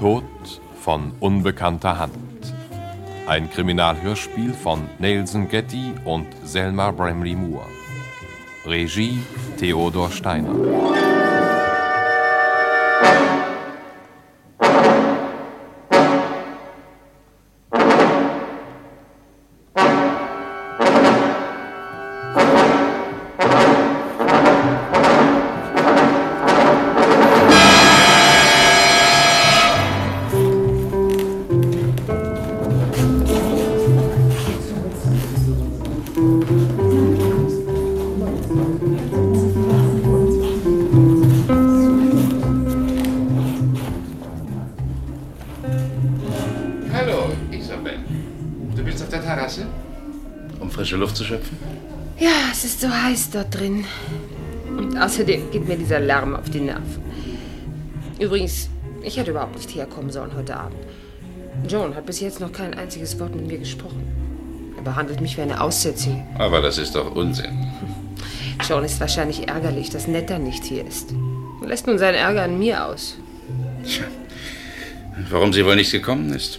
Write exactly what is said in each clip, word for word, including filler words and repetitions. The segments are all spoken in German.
Tod von unbekannter Hand. Ein Kriminalhörspiel von Nelson Getty und Selma Bramley Moore. Regie Theodor Steiner. Luft zu schöpfen? Ja, es ist so heiß dort drin. Und außerdem geht mir dieser Lärm auf die Nerven. Übrigens, ich hätte überhaupt nicht herkommen sollen heute Abend. Joan hat bis jetzt noch kein einziges Wort mit mir gesprochen. Er behandelt mich wie eine Aussätzige. Aber das ist doch Unsinn. Joan ist wahrscheinlich ärgerlich, dass Netta nicht hier ist. Und lässt nun seinen Ärger an mir aus. Tja, warum sie wohl nicht gekommen ist?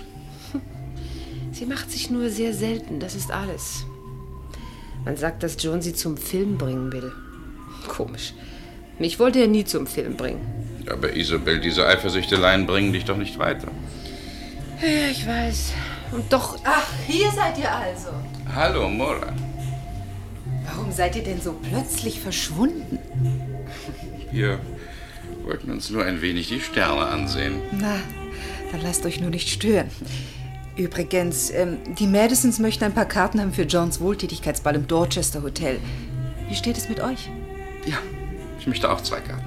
Sie macht sich nur sehr selten, das ist alles. Man sagt, dass Joan sie zum Film bringen will. Komisch. Mich wollte er nie zum Film bringen. Aber Isabel, diese Eifersüchteleien bringen dich doch nicht weiter. Ja, ich weiß. Und doch... Ach, hier seid ihr also. Hallo, Mora. Warum seid ihr denn so plötzlich verschwunden? Wir wollten uns nur ein wenig die Sterne ansehen. Na, dann lasst euch nur nicht stören. Übrigens, ähm, die Madisons möchten ein paar Karten haben für Johns Wohltätigkeitsball im Dorchester Hotel. Wie steht es mit euch? Ja, ich möchte auch zwei Karten.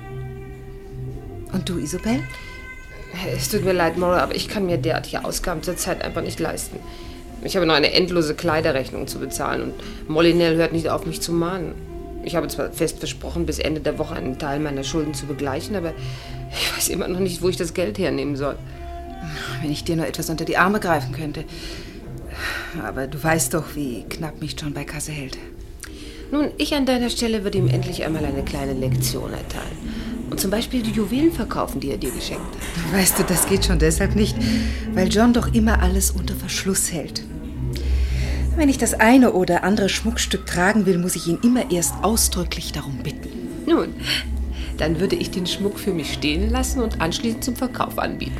Und du, Isabel? Es tut mir leid, Maura, aber ich kann mir derartige Ausgaben zurzeit einfach nicht leisten. Ich habe noch eine endlose Kleiderrechnung zu bezahlen und Molinell hört nicht auf, mich zu mahnen. Ich habe zwar fest versprochen, bis Ende der Woche einen Teil meiner Schulden zu begleichen, aber ich weiß immer noch nicht, wo ich das Geld hernehmen soll. Wenn ich dir nur etwas unter die Arme greifen könnte. Aber du weißt doch, wie knapp mich John bei Kasse hält. Nun, ich an deiner Stelle würde ihm endlich einmal eine kleine Lektion erteilen. Und zum Beispiel die Juwelen verkaufen, die er dir geschenkt hat. Weißt du, das geht schon deshalb nicht, weil John doch immer alles unter Verschluss hält. Wenn ich das eine oder andere Schmuckstück tragen will, muss ich ihn immer erst ausdrücklich darum bitten. Nun, dann würde ich den Schmuck für mich stehen lassen und anschließend zum Verkauf anbieten.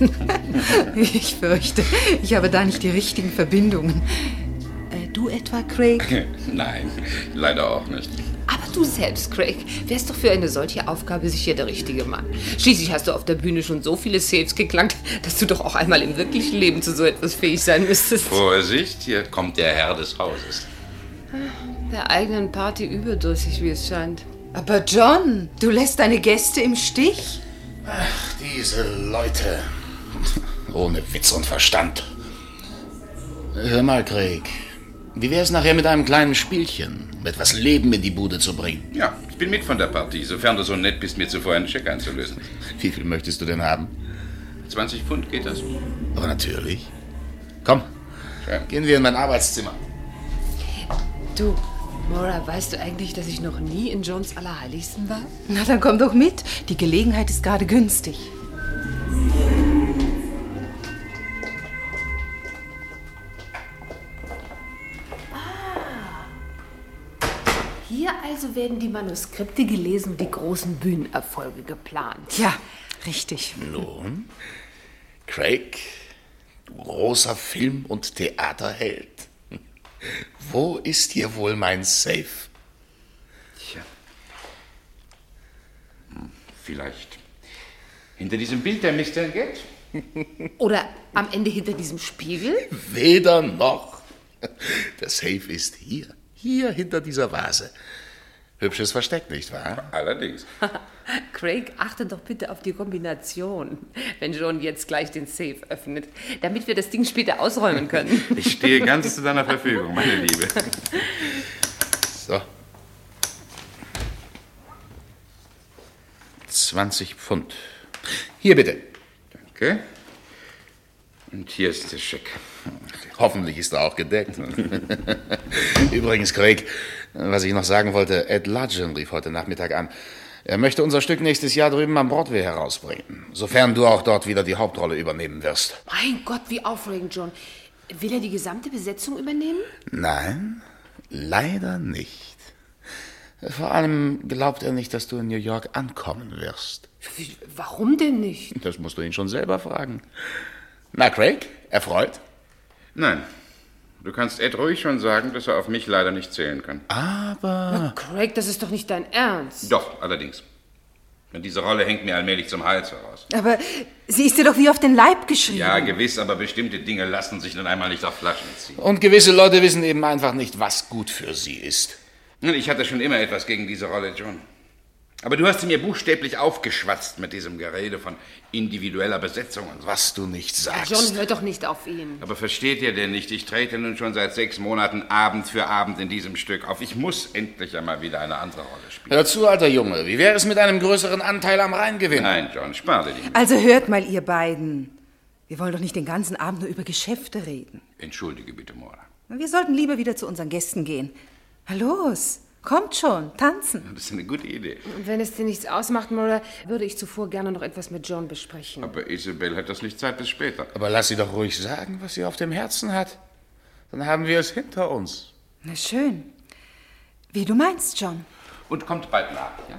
Ich fürchte, ich habe da nicht die richtigen Verbindungen. Äh, du etwa, Craig? Nein, leider auch nicht. Aber du selbst, Craig, wärst doch für eine solche Aufgabe sicher der richtige Mann. Schließlich hast du auf der Bühne schon so viele Safes geklankt, dass du doch auch einmal im wirklichen Leben zu so etwas fähig sein müsstest. Vorsicht, hier kommt der Herr des Hauses. Der eigenen Party überdrüssig, wie es scheint. Aber John, du lässt deine Gäste im Stich? Ach, diese Leute. Ohne Witz und Verstand. Hör mal, Craig. Wie wär's nachher mit einem kleinen Spielchen? Um etwas Leben in die Bude zu bringen? Ja, ich bin mit von der Partie, sofern du so nett bist, mir zuvor einen Scheck einzulösen. Wie viel möchtest du denn haben? zwanzig Pfund, geht das? Aber natürlich. Komm, Schön. Gehen wir in mein Arbeitszimmer. Du, Maura, weißt du eigentlich, dass ich noch nie in Johns Allerheiligsten war? Na, dann komm doch mit. Die Gelegenheit ist gerade günstig. Hier also werden die Manuskripte gelesen und die großen Bühnenerfolge geplant. Ja, richtig. Nun, Craig, du großer Film- und Theaterheld. Wo ist hier wohl mein Safe? Tja. Hm, vielleicht hinter diesem Bild der Mister Get? Oder am Ende hinter diesem Spiegel? Weder noch. Der Safe ist hier. Hier hinter dieser Vase. Hübsches Versteck, nicht wahr? Allerdings. Craig, achte doch bitte auf die Kombination, wenn John jetzt gleich den Safe öffnet, damit wir das Ding später ausräumen können. Ich stehe ganz zu deiner Verfügung, meine Liebe. So. zwanzig Pfund. Hier bitte. Danke. Und hier ist der Scheck. Hoffentlich ist er auch gedeckt. Übrigens, Craig, was ich noch sagen wollte, Ed Ludgen rief heute Nachmittag an. Er möchte unser Stück nächstes Jahr drüben am Broadway herausbringen, sofern du auch dort wieder die Hauptrolle übernehmen wirst. Mein Gott, wie aufregend, John. Will er die gesamte Besetzung übernehmen? Nein, leider nicht. Vor allem glaubt er nicht, dass du in New York ankommen wirst. Wie, warum denn nicht? Das musst du ihn schon selber fragen. Na, Craig, erfreut? Nein. Du kannst Ed ruhig schon sagen, dass er auf mich leider nicht zählen kann. Aber... Na, Craig, das ist doch nicht dein Ernst. Doch, allerdings. Und diese Rolle hängt mir allmählich zum Hals heraus. Aber sie ist dir doch wie auf den Leib geschrieben. Ja, gewiss, aber bestimmte Dinge lassen sich nun einmal nicht auf Flaschen ziehen. Und gewisse Leute wissen eben einfach nicht, was gut für sie ist. Ich hatte schon immer etwas gegen diese Rolle, John. Aber du hast sie mir buchstäblich aufgeschwatzt mit diesem Gerede von individueller Besetzung und so. Was du nicht sagst. John, hör doch nicht auf ihn. Aber versteht ihr denn nicht, ich trete nun schon seit sechs Monaten Abend für Abend in diesem Stück auf. Ich muss endlich einmal wieder eine andere Rolle spielen. Hör zu, alter Junge. Wie wäre es mit einem größeren Anteil am Reingewinn? Nein, John, spar dir nicht. Also hört mal, ihr beiden. Wir wollen doch nicht den ganzen Abend nur über Geschäfte reden. Entschuldige bitte, Mora. Wir sollten lieber wieder zu unseren Gästen gehen. Na los, kommt schon, tanzen. Das ist eine gute Idee. Und wenn es dir nichts ausmacht, Mora, würde ich zuvor gerne noch etwas mit John besprechen. Aber Isabel hat das nicht Zeit bis später. Aber lass sie doch ruhig sagen, was sie auf dem Herzen hat. Dann haben wir es hinter uns. Na schön. Wie du meinst, John. Und kommt bald nach, ja?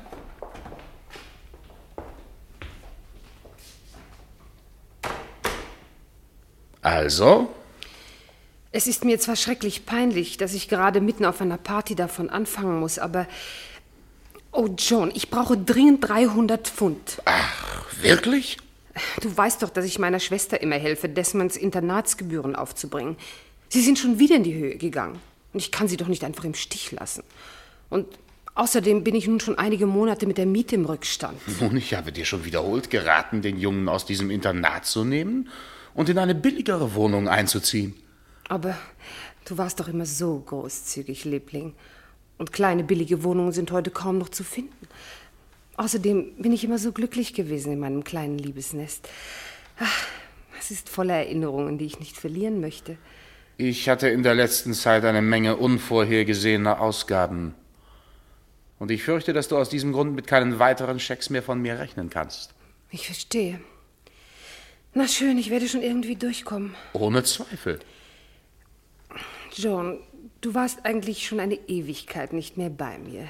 Also? Es ist mir zwar schrecklich peinlich, dass ich gerade mitten auf einer Party davon anfangen muss, aber... Oh, John, ich brauche dringend dreihundert Pfund. Ach, wirklich? Du weißt doch, dass ich meiner Schwester immer helfe, Desmonds Internatsgebühren aufzubringen. Sie sind schon wieder in die Höhe gegangen. Und ich kann sie doch nicht einfach im Stich lassen. Und außerdem bin ich nun schon einige Monate mit der Miete im Rückstand. Nun, ich habe dir schon wiederholt geraten, den Jungen aus diesem Internat zu nehmen und in eine billigere Wohnung einzuziehen. Aber du warst doch immer so großzügig, Liebling. Und kleine, billige Wohnungen sind heute kaum noch zu finden. Außerdem bin ich immer so glücklich gewesen in meinem kleinen Liebesnest. Ach, es ist voller Erinnerungen, die ich nicht verlieren möchte. Ich hatte in der letzten Zeit eine Menge unvorhergesehener Ausgaben. Und ich fürchte, dass du aus diesem Grund mit keinen weiteren Schecks mehr von mir rechnen kannst. Ich verstehe. Na schön, ich werde schon irgendwie durchkommen. Ohne Zweifel. John, du warst eigentlich schon eine Ewigkeit nicht mehr bei mir.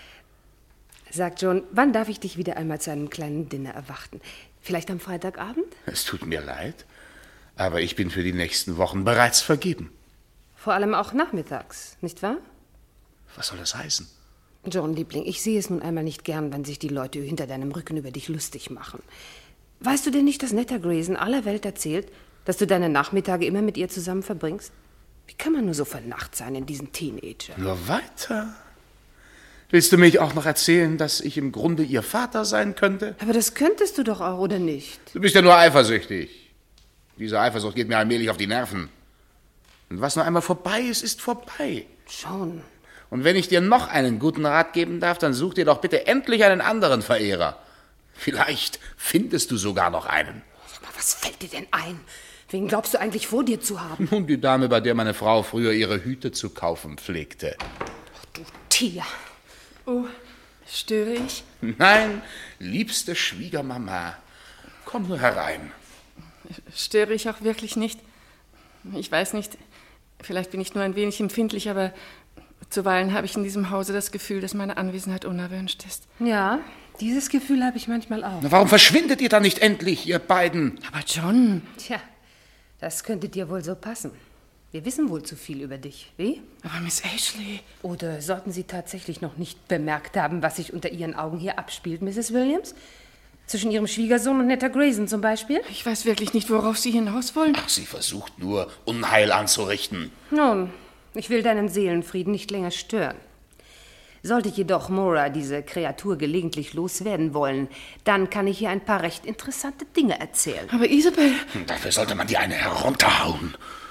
Sag, John, wann darf ich dich wieder einmal zu einem kleinen Dinner erwarten? Vielleicht am Freitagabend? Es tut mir leid, aber ich bin für die nächsten Wochen bereits vergeben. Vor allem auch nachmittags, nicht wahr? Was soll das heißen? John, Liebling, ich sehe es nun einmal nicht gern, wenn sich die Leute hinter deinem Rücken über dich lustig machen. Weißt du denn nicht, dass Netta Grayson aller Welt erzählt, dass du deine Nachmittage immer mit ihr zusammen verbringst? Wie kann man nur so vernacht sein in diesen Teenager? Nur weiter. Willst du mich auch noch erzählen, dass ich im Grunde ihr Vater sein könnte? Aber das könntest du doch auch, oder nicht? Du bist ja nur eifersüchtig. Diese Eifersucht geht mir allmählich auf die Nerven. Und was nur einmal vorbei ist, ist vorbei. Schon. Und wenn ich dir noch einen guten Rat geben darf, dann such dir doch bitte endlich einen anderen Verehrer. Vielleicht findest du sogar noch einen. Aber was fällt dir denn ein? Wen glaubst du eigentlich vor dir zu haben? Nun, die Dame, bei der meine Frau früher ihre Hüte zu kaufen pflegte. Ach, du Tier. Oh, störe ich? Nein, liebste Schwiegermama, komm nur herein. Störe ich auch wirklich nicht? Ich weiß nicht, vielleicht bin ich nur ein wenig empfindlich, aber zuweilen habe ich in diesem Hause das Gefühl, dass meine Anwesenheit unerwünscht ist. Ja, dieses Gefühl habe ich manchmal auch. Na, warum verschwindet ihr dann nicht endlich, ihr beiden? Aber John... Tja, das könnte dir wohl so passen. Wir wissen wohl zu viel über dich, wie? Aber Miss Ashley... Oder sollten Sie tatsächlich noch nicht bemerkt haben, was sich unter Ihren Augen hier abspielt, Misses Williams? Zwischen Ihrem Schwiegersohn und Netta Grayson zum Beispiel? Ich weiß wirklich nicht, worauf Sie hinaus wollen. Ach, sie versucht nur, Unheil anzurichten. Nun, ich will deinen Seelenfrieden nicht länger stören. Sollte jedoch Mora diese Kreatur gelegentlich loswerden wollen, dann kann ich ihr ein paar recht interessante Dinge erzählen. Aber Isabel... Dafür sollte man die eine herunterhauen.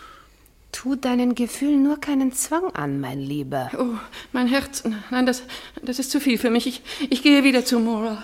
Tu deinen Gefühlen nur keinen Zwang an, mein Lieber. Oh, mein Herz... Nein, das, das ist zu viel für mich. Ich, ich gehe wieder zu Mora.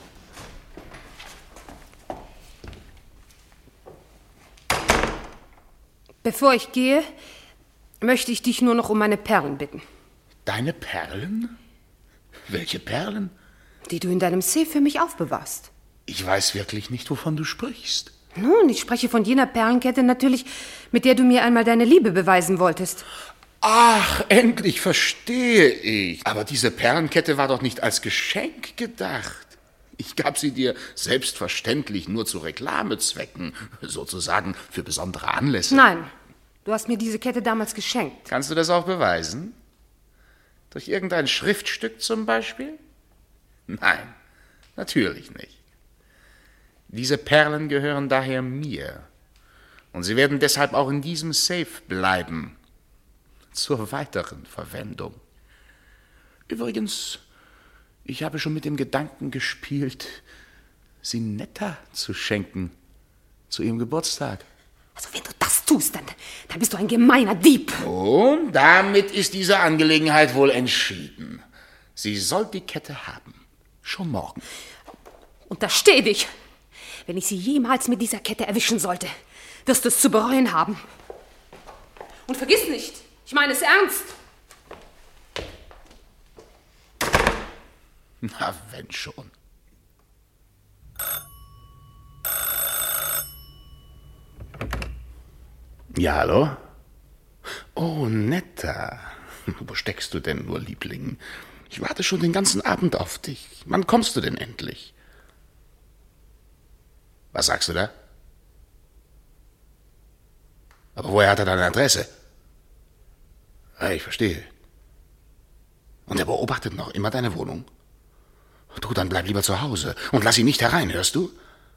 Bevor ich gehe, möchte ich dich nur noch um meine Perlen bitten. Deine Perlen? Welche Perlen? Die du in deinem Safe für mich aufbewahrst. Ich weiß wirklich nicht, wovon du sprichst. Nun, ich spreche von jener Perlenkette natürlich, mit der du mir einmal deine Liebe beweisen wolltest. Ach, endlich verstehe ich. Aber diese Perlenkette war doch nicht als Geschenk gedacht. Ich gab sie dir selbstverständlich nur zu Reklamezwecken, sozusagen für besondere Anlässe. Nein, du hast mir diese Kette damals geschenkt. Kannst du das auch beweisen? Durch irgendein Schriftstück zum Beispiel? Nein, natürlich nicht. Diese Perlen gehören daher mir. Und sie werden deshalb auch in diesem Safe bleiben. Zur weiteren Verwendung. Übrigens, ich habe schon mit dem Gedanken gespielt, sie Netta zu schenken. Zu ihrem Geburtstag. Also wenn du das tust, dann, dann bist du ein gemeiner Dieb. Und damit ist diese Angelegenheit wohl entschieden. Sie soll die Kette haben. Schon morgen. Untersteh dich. Wenn ich sie jemals mit dieser Kette erwischen sollte, wirst du es zu bereuen haben. Und vergiss nicht, ich meine es ernst. Na, wenn schon. Ja, hallo? Oh, Netta. Wo steckst du denn nur, Liebling? Ich warte schon den ganzen Abend auf dich. Wann kommst du denn endlich? Was sagst du da? Aber woher hat er deine Adresse? Ah, ich verstehe. Und er beobachtet noch immer deine Wohnung? Du, dann bleib lieber zu Hause und lass ihn nicht herein, hörst du?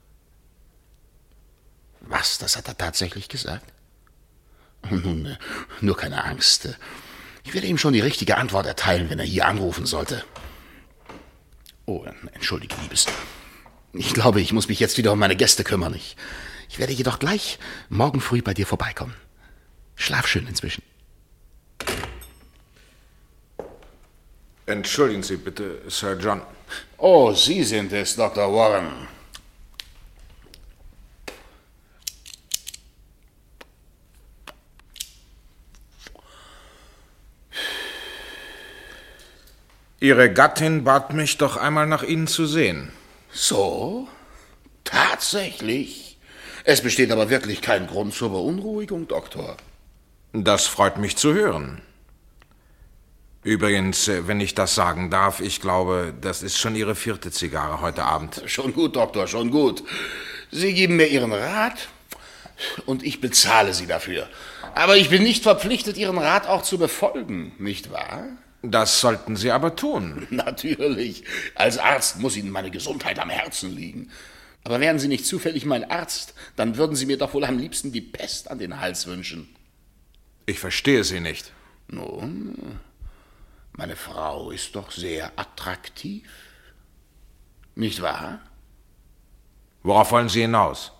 Was, das hat er tatsächlich gesagt? Nun, nur keine Angst. Ich werde ihm schon die richtige Antwort erteilen, wenn er hier anrufen sollte. Oh, entschuldige, Liebes. Ich glaube, ich muss mich jetzt wieder um meine Gäste kümmern. Ich, ich werde jedoch gleich morgen früh bei dir vorbeikommen. Schlaf schön inzwischen. Entschuldigen Sie bitte, Sir John. Oh, Sie sind es, Doktor Warren. Ihre Gattin bat mich doch einmal nach Ihnen zu sehen. So? Tatsächlich? Es besteht aber wirklich kein Grund zur Beunruhigung, Doktor. Das freut mich zu hören. Übrigens, wenn ich das sagen darf, ich glaube, das ist schon Ihre vierte Zigarre heute Abend. Schon gut, Doktor, schon gut. Sie geben mir Ihren Rat und ich bezahle Sie dafür. Aber ich bin nicht verpflichtet, Ihren Rat auch zu befolgen, nicht wahr? Das sollten Sie aber tun. Natürlich. Als Arzt muss Ihnen meine Gesundheit am Herzen liegen. Aber wären Sie nicht zufällig mein Arzt, dann würden Sie mir doch wohl am liebsten die Pest an den Hals wünschen. Ich verstehe Sie nicht. Nun, meine Frau ist doch sehr attraktiv. Nicht wahr? Worauf wollen Sie hinaus?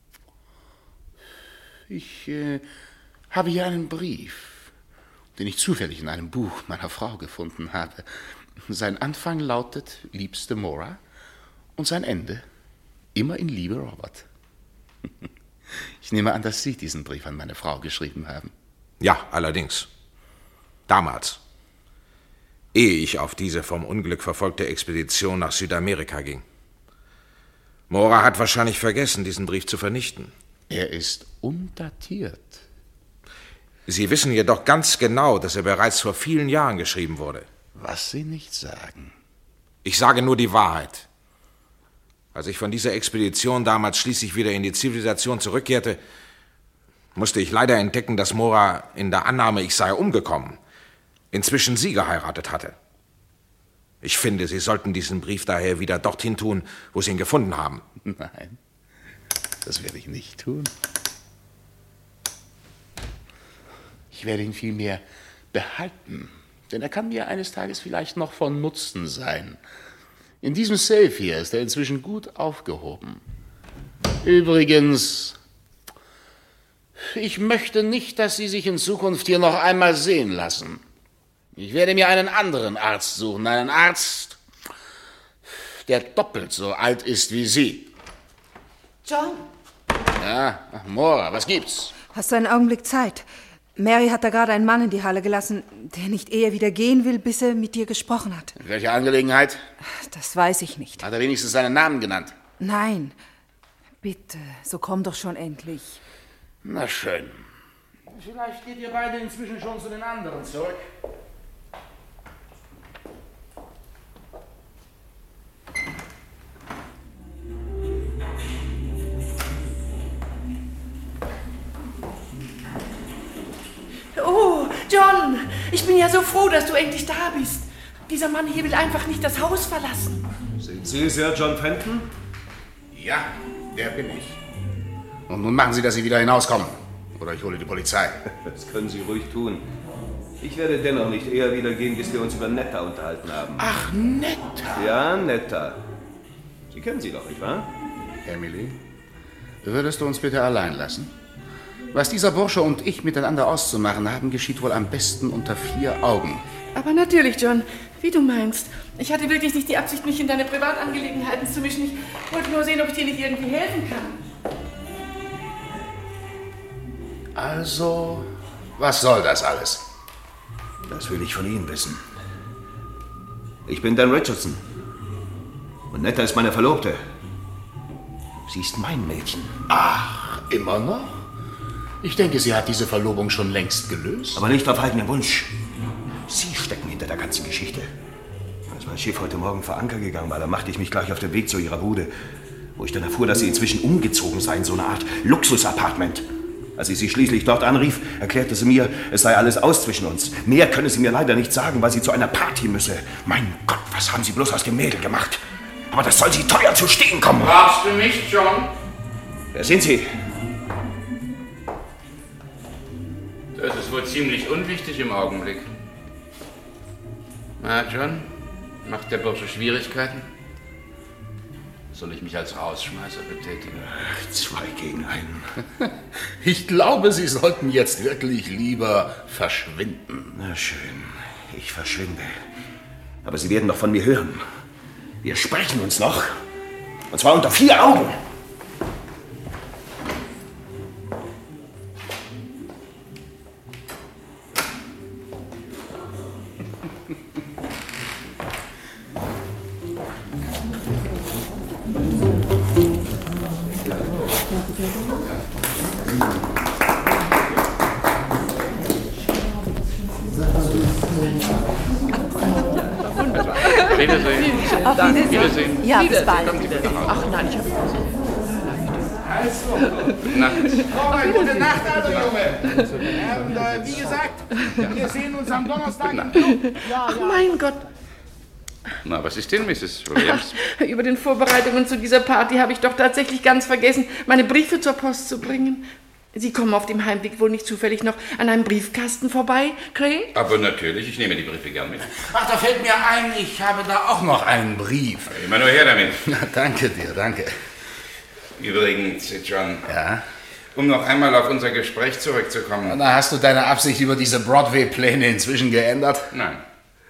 Ich äh, habe hier einen Brief, den ich zufällig in einem Buch meiner Frau gefunden habe. Sein Anfang lautet, liebste Mora, und sein Ende, immer in Liebe, Robert. Ich nehme an, dass Sie diesen Brief an meine Frau geschrieben haben. Ja, allerdings. Damals. Ehe ich auf diese vom Unglück verfolgte Expedition nach Südamerika ging. Mora hat wahrscheinlich vergessen, diesen Brief zu vernichten. Er ist undatiert. Sie wissen jedoch ganz genau, dass er bereits vor vielen Jahren geschrieben wurde. Was Sie nicht sagen. Ich sage nur die Wahrheit. Als ich von dieser Expedition damals schließlich wieder in die Zivilisation zurückkehrte, musste ich leider entdecken, dass Mora in der Annahme, ich sei umgekommen, inzwischen Sie geheiratet hatte. Ich finde, Sie sollten diesen Brief daher wieder dorthin tun, wo Sie ihn gefunden haben. Nein, das werde ich nicht tun. Ich werde ihn vielmehr behalten, denn er kann mir eines Tages vielleicht noch von Nutzen sein. In diesem Safe hier ist er inzwischen gut aufgehoben. Übrigens, ich möchte nicht, dass Sie sich in Zukunft hier noch einmal sehen lassen. Ich werde mir einen anderen Arzt suchen, einen Arzt, der doppelt so alt ist wie Sie. John? Ja, ach, Mora, was gibt's? Hast du einen Augenblick Zeit? Mary hat da gerade einen Mann in die Halle gelassen, der nicht eher wieder gehen will, bis er mit dir gesprochen hat. In welcher Angelegenheit? Das weiß ich nicht. Hat er wenigstens seinen Namen genannt? Nein. Bitte, so komm doch schon endlich. Na schön. Vielleicht geht ihr beide inzwischen schon zu den anderen zurück. Oh, John, ich bin ja so froh, dass du endlich da bist. Dieser Mann hier will einfach nicht das Haus verlassen. Sind Sie Sir John Fenton? Ja, der bin ich. Und nun machen Sie, dass Sie wieder hinauskommen. Oder ich hole die Polizei. Das können Sie ruhig tun. Ich werde dennoch nicht eher wieder gehen, bis wir uns über Netta unterhalten haben. Ach, Netta. Ja, Netta. Sie kennen sie doch, nicht wahr? Emily, würdest du uns bitte allein lassen? Was dieser Bursche und ich miteinander auszumachen haben, geschieht wohl am besten unter vier Augen. Aber natürlich, John, wie du meinst. Ich hatte wirklich nicht die Absicht, mich in deine Privatangelegenheiten zu mischen. Ich wollte nur sehen, ob ich dir nicht irgendwie helfen kann. Also, was soll das alles? Das will ich von Ihnen wissen. Ich bin Dan Richardson. Und Netta ist meine Verlobte. Sie ist mein Mädchen. Ach, immer noch? Ich denke, sie hat diese Verlobung schon längst gelöst. Aber nicht auf eigenen Wunsch. Sie stecken hinter der ganzen Geschichte. Als mein Schiff heute Morgen vor Anker gegangen war, da machte ich mich gleich auf den Weg zu ihrer Bude, wo ich dann erfuhr, dass sie inzwischen umgezogen sei in so eine Art Luxus-Appartement. Als ich sie schließlich dort anrief, erklärte sie mir, es sei alles aus zwischen uns. Mehr könne sie mir leider nicht sagen, weil sie zu einer Party müsse. Mein Gott, was haben Sie bloß aus dem Mädel gemacht? Aber das soll sie teuer zu stehen kommen. Brauchst du mich, John? Wer sind Sie? Das ist wohl ziemlich unwichtig im Augenblick. Na, John, macht der Bursche Schwierigkeiten? Soll ich mich als Rausschmeißer betätigen? Ach, zwei gegen einen. Ich glaube, Sie sollten jetzt wirklich lieber verschwinden. Na schön, ich verschwinde. Aber Sie werden doch von mir hören. Wir sprechen uns noch. Und zwar unter vier Augen. Wiedersehen. Auf Wiedersehen. Wiedersehen. Ja, bis bald. Ach nein, ich habe... Also, gute Nacht. Oh, gute Nacht, also Junge. Und, äh, wie gesagt, wir sehen uns am Donnerstag im Club. Ach mein Gott. Na, was ist denn, Misses Williams? Über den Vorbereitungen zu dieser Party habe ich doch tatsächlich ganz vergessen, meine Briefe zur Post zu bringen. Sie kommen auf dem Heimweg wohl nicht zufällig noch an einem Briefkasten vorbei, Craig? Aber natürlich, ich nehme die Briefe gern mit. Ach, da fällt mir ein, ich habe da auch noch einen Brief. Immer nur her damit. Na, danke dir, danke. Übrigens, John. Ja? Um noch einmal auf unser Gespräch zurückzukommen. Na, hast du deine Absicht über diese Broadway-Pläne inzwischen geändert? Nein.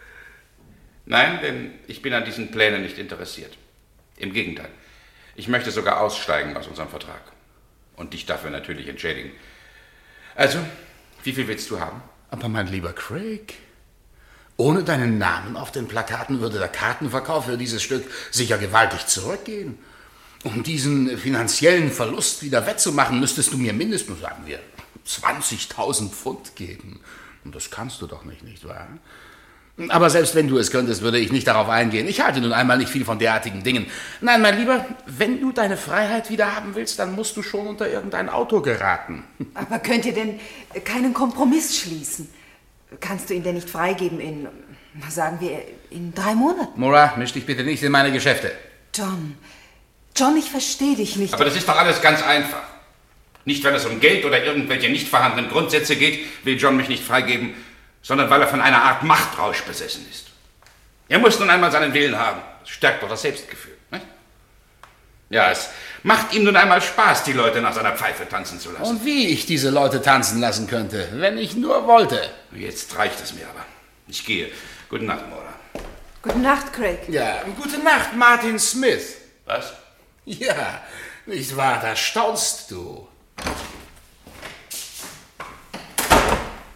Nein, denn ich bin an diesen Plänen nicht interessiert. Im Gegenteil. Ich möchte sogar aussteigen aus unserem Vertrag. Und dich dafür natürlich entschädigen. Also, wie viel willst du haben? Aber mein lieber Craig, ohne deinen Namen auf den Plakaten würde der Kartenverkauf für dieses Stück sicher gewaltig zurückgehen. Um diesen finanziellen Verlust wieder wettzumachen, müsstest du mir mindestens, sagen wir, zwanzigtausend Pfund geben. Und das kannst du doch nicht, nicht wahr? Aber selbst wenn du es könntest, würde ich nicht darauf eingehen. Ich halte nun einmal nicht viel von derartigen Dingen. Nein, mein Lieber, wenn du deine Freiheit wieder haben willst, dann musst du schon unter irgendein Auto geraten. Aber könnt ihr denn keinen Kompromiss schließen? Kannst du ihn denn nicht freigeben in, sagen wir, in drei Monaten? Mora, misch dich bitte nicht in meine Geschäfte. John, John, ich verstehe dich nicht. Aber das ist doch alles ganz einfach. Nicht, wenn es um Geld oder irgendwelche nicht vorhandenen Grundsätze geht, will John mich nicht freigeben, sondern weil er von einer Art Machtrausch besessen ist. Er muss nun einmal seinen Willen haben. Das stärkt doch das Selbstgefühl. Nicht? Ja, es macht ihm nun einmal Spaß, die Leute nach seiner Pfeife tanzen zu lassen. Und wie ich diese Leute tanzen lassen könnte, wenn ich nur wollte. Jetzt reicht es mir aber. Ich gehe. Gute Nacht, Mora. Gute Nacht, Craig. Ja, gute Nacht, Martin Smith. Was? Ja, nicht wahr, da staunst du.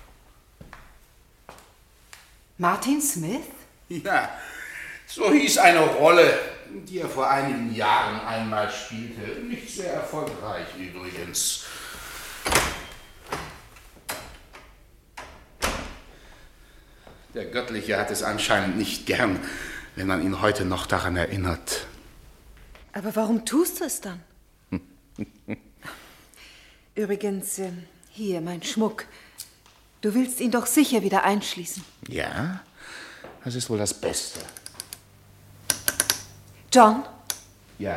Martin Smith? Ja, so hieß eine Rolle, die er vor einigen Jahren einmal spielte. Nicht sehr erfolgreich übrigens. Der Göttliche hat es anscheinend nicht gern, wenn man ihn heute noch daran erinnert. Aber warum tust du es dann? Übrigens, äh, hier, mein Schmuck. Du willst ihn doch sicher wieder einschließen. Ja, das ist wohl das Beste. John? Ja?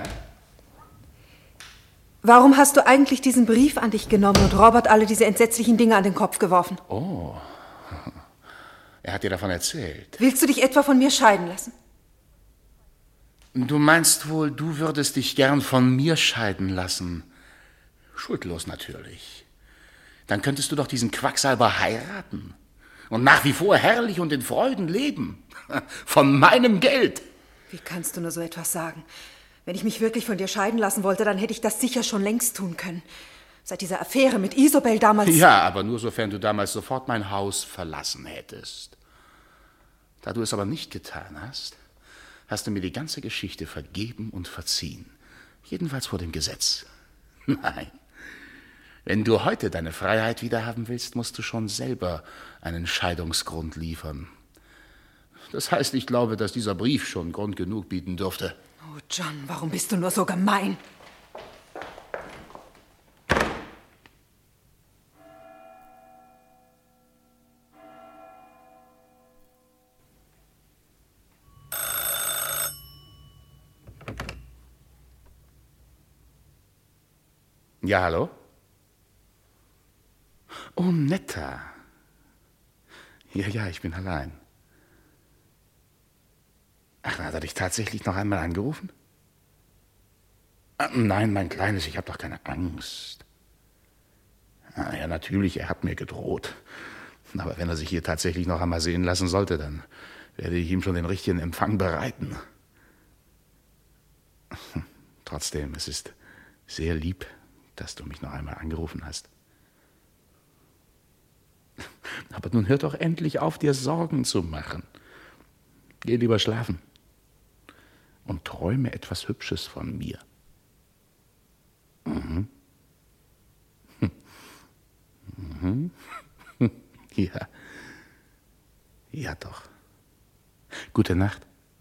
Warum hast du eigentlich diesen Brief an dich genommen und Robert alle diese entsetzlichen Dinge an den Kopf geworfen? Oh, er hat dir davon erzählt. Willst du dich etwa von mir scheiden lassen? Du meinst wohl, du würdest dich gern von mir scheiden lassen. Schuldlos natürlich. Dann könntest du doch diesen Quacksalber heiraten. Und nach wie vor herrlich und in Freuden leben. Von meinem Geld. Wie kannst du nur so etwas sagen? Wenn ich mich wirklich von dir scheiden lassen wollte, dann hätte ich das sicher schon längst tun können. Seit dieser Affäre mit Isobel damals... Ja, aber nur sofern du damals sofort mein Haus verlassen hättest. Da du es aber nicht getan hast, hast du mir die ganze Geschichte vergeben und verziehen. Jedenfalls vor dem Gesetz. Nein. Wenn du heute deine Freiheit wiederhaben willst, musst du schon selber einen Scheidungsgrund liefern. Das heißt, ich glaube, dass dieser Brief schon Grund genug bieten dürfte. Oh, John, warum bist du nur so gemein? Ja, hallo? Oh, Netta. Ja, ja, ich bin allein. Ach, hat er dich tatsächlich noch einmal angerufen? Nein, mein Kleines, ich habe doch keine Angst. Ja, natürlich, er hat mir gedroht. Aber wenn er sich hier tatsächlich noch einmal sehen lassen sollte, dann werde ich ihm schon den richtigen Empfang bereiten. Trotzdem, es ist sehr lieb, dass du mich noch einmal angerufen hast. Aber nun hör doch endlich auf, dir Sorgen zu machen. Geh lieber schlafen und träume etwas Hübsches von mir. Mhm. Mhm. Ja. Ja doch. Gute Nacht.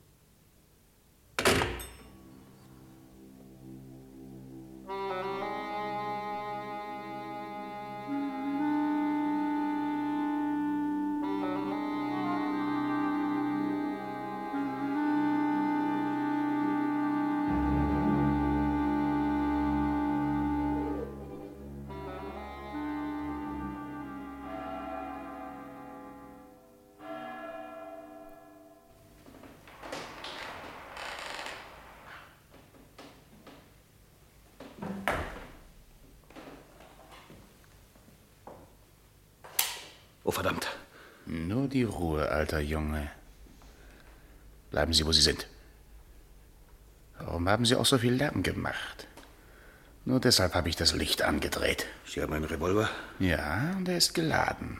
Oh, verdammt. Nur die Ruhe, alter Junge. Bleiben Sie, wo Sie sind. Warum haben Sie auch so viel Lärm gemacht? Nur deshalb habe ich das Licht angedreht. Sie haben einen Revolver? Ja, und er ist geladen.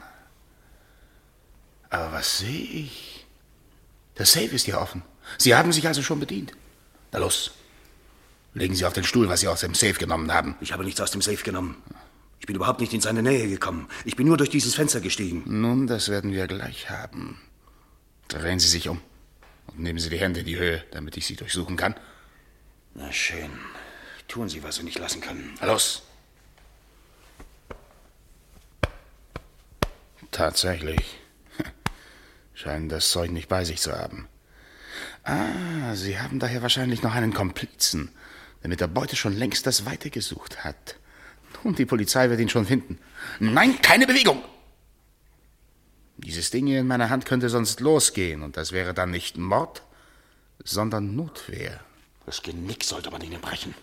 Aber was sehe ich? Der Safe ist hier offen. Sie haben sich also schon bedient. Na los, legen Sie auf den Stuhl, was Sie aus dem Safe genommen haben. Ich habe nichts aus dem Safe genommen. Ich bin überhaupt nicht in seine Nähe gekommen. Ich bin nur durch dieses Fenster gestiegen. Nun, das werden wir gleich haben. Drehen Sie sich um und nehmen Sie die Hände in die Höhe, damit ich Sie durchsuchen kann. Na schön. Tun Sie, was Sie nicht lassen können. Na los. Tatsächlich. Scheinen das Zeug nicht bei sich zu haben. Ah, Sie haben daher wahrscheinlich noch einen Komplizen, der mit der Beute schon längst das Weite gesucht hat. Und die Polizei wird ihn schon finden. Nein, keine Bewegung! Dieses Ding hier in meiner Hand könnte sonst losgehen, und das wäre dann nicht Mord, sondern Notwehr. Das Genick sollte man ihnen brechen.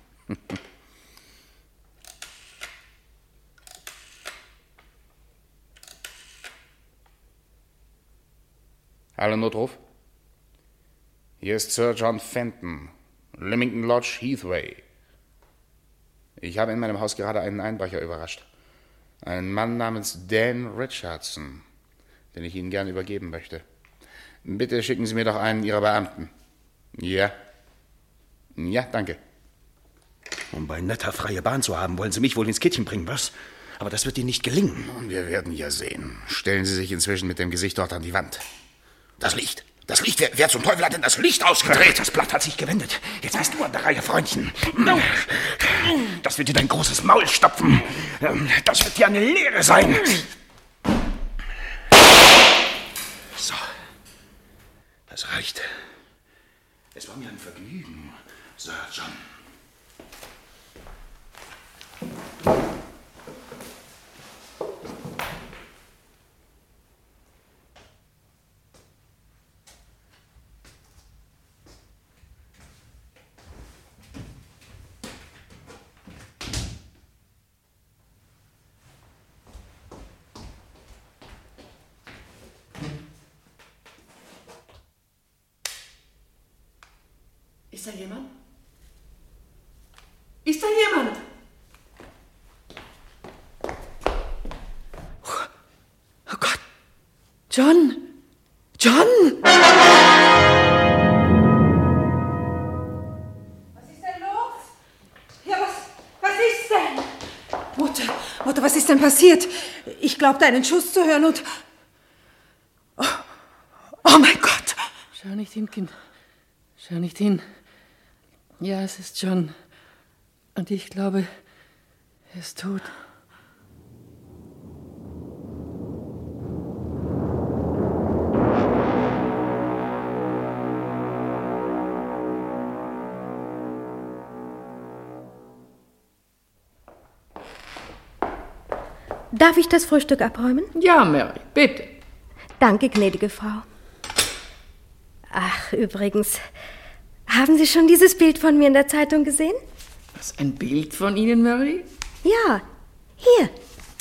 Hallo, Notruf. Hier ist Sir John Fenton, Leamington Lodge, Heathway. Ich habe in meinem Haus gerade einen Einbrecher überrascht. Einen Mann namens Dan Richardson. den ich Ihnen gern übergeben möchte. Bitte schicken Sie mir doch einen Ihrer Beamten. Ja. Ja, danke. Um bei netter freie Bahn zu haben, wollen Sie mich wohl ins Kittchen bringen, was? Aber das wird Ihnen nicht gelingen. Und wir werden ja sehen. Stellen Sie sich inzwischen mit dem Gesicht dort an die Wand. Das Licht. Das Licht. Wer, wer zum Teufel hat denn das Licht ausgedreht? Das Blatt hat sich gewendet. Jetzt bist du an der Reihe, Freundchen. Das wird dir dein großes Maul stopfen. Das wird dir eine Lehre sein. So. Das reicht. Es war mir ein Vergnügen, Sir John. Ist da jemand? Ist da jemand? Oh Gott! John! John! Was ist denn los? Ja, was, was ist denn? Mutter, Mutter, was ist denn passiert? Ich glaubte, einen Schuss zu hören und... Oh, oh mein Gott! Schau nicht hin, Kind. Schau nicht hin. Ja, es ist John. Und ich glaube, er ist tot. Darf ich das Frühstück abräumen? Ja, Mary, bitte. Danke, gnädige Frau. Ach, übrigens, haben Sie schon dieses Bild von mir in der Zeitung gesehen? Was, ein Bild von Ihnen, Mary? Ja, hier.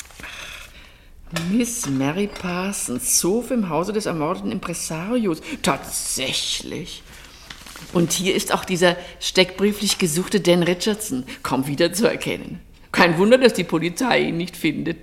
Miss Mary Parsons, Zofe im Hause des ermordeten Impresarios. Tatsächlich. Und hier ist auch dieser steckbrieflich gesuchte Dan Richardson, kaum wiederzuerkennen. Kein Wunder, dass die Polizei ihn nicht findet.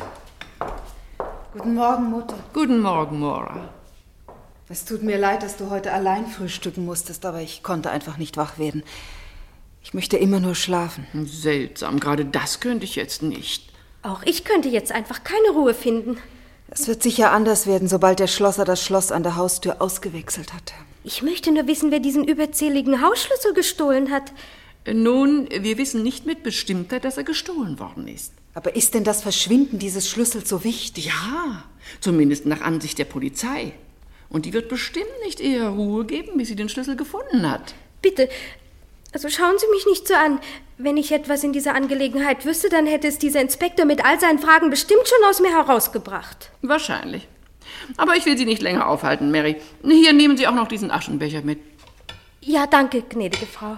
Guten Morgen, Mutter. Guten Morgen, Maura. Es tut mir leid, dass du heute allein frühstücken musstest, aber ich konnte einfach nicht wach werden. Ich möchte immer nur schlafen. Seltsam, gerade das könnte ich jetzt nicht. Auch ich könnte jetzt einfach keine Ruhe finden. Es wird sicher anders werden, sobald der Schlosser das Schloss an der Haustür ausgewechselt hat. Ich möchte nur wissen, wer diesen überzähligen Hausschlüssel gestohlen hat. Nun, wir wissen nicht mit Bestimmtheit, dass er gestohlen worden ist. Aber ist denn das Verschwinden dieses Schlüssels so wichtig? Ja, zumindest nach Ansicht der Polizei. Und die wird bestimmt nicht eher Ruhe geben, bis sie den Schlüssel gefunden hat. Bitte, also schauen Sie mich nicht so an. Wenn ich etwas in dieser Angelegenheit wüsste, dann hätte es dieser Inspektor mit all seinen Fragen bestimmt schon aus mir herausgebracht. Wahrscheinlich. Aber ich will Sie nicht länger aufhalten, Mary. Hier nehmen Sie auch noch diesen Aschenbecher mit. Ja, danke, gnädige Frau.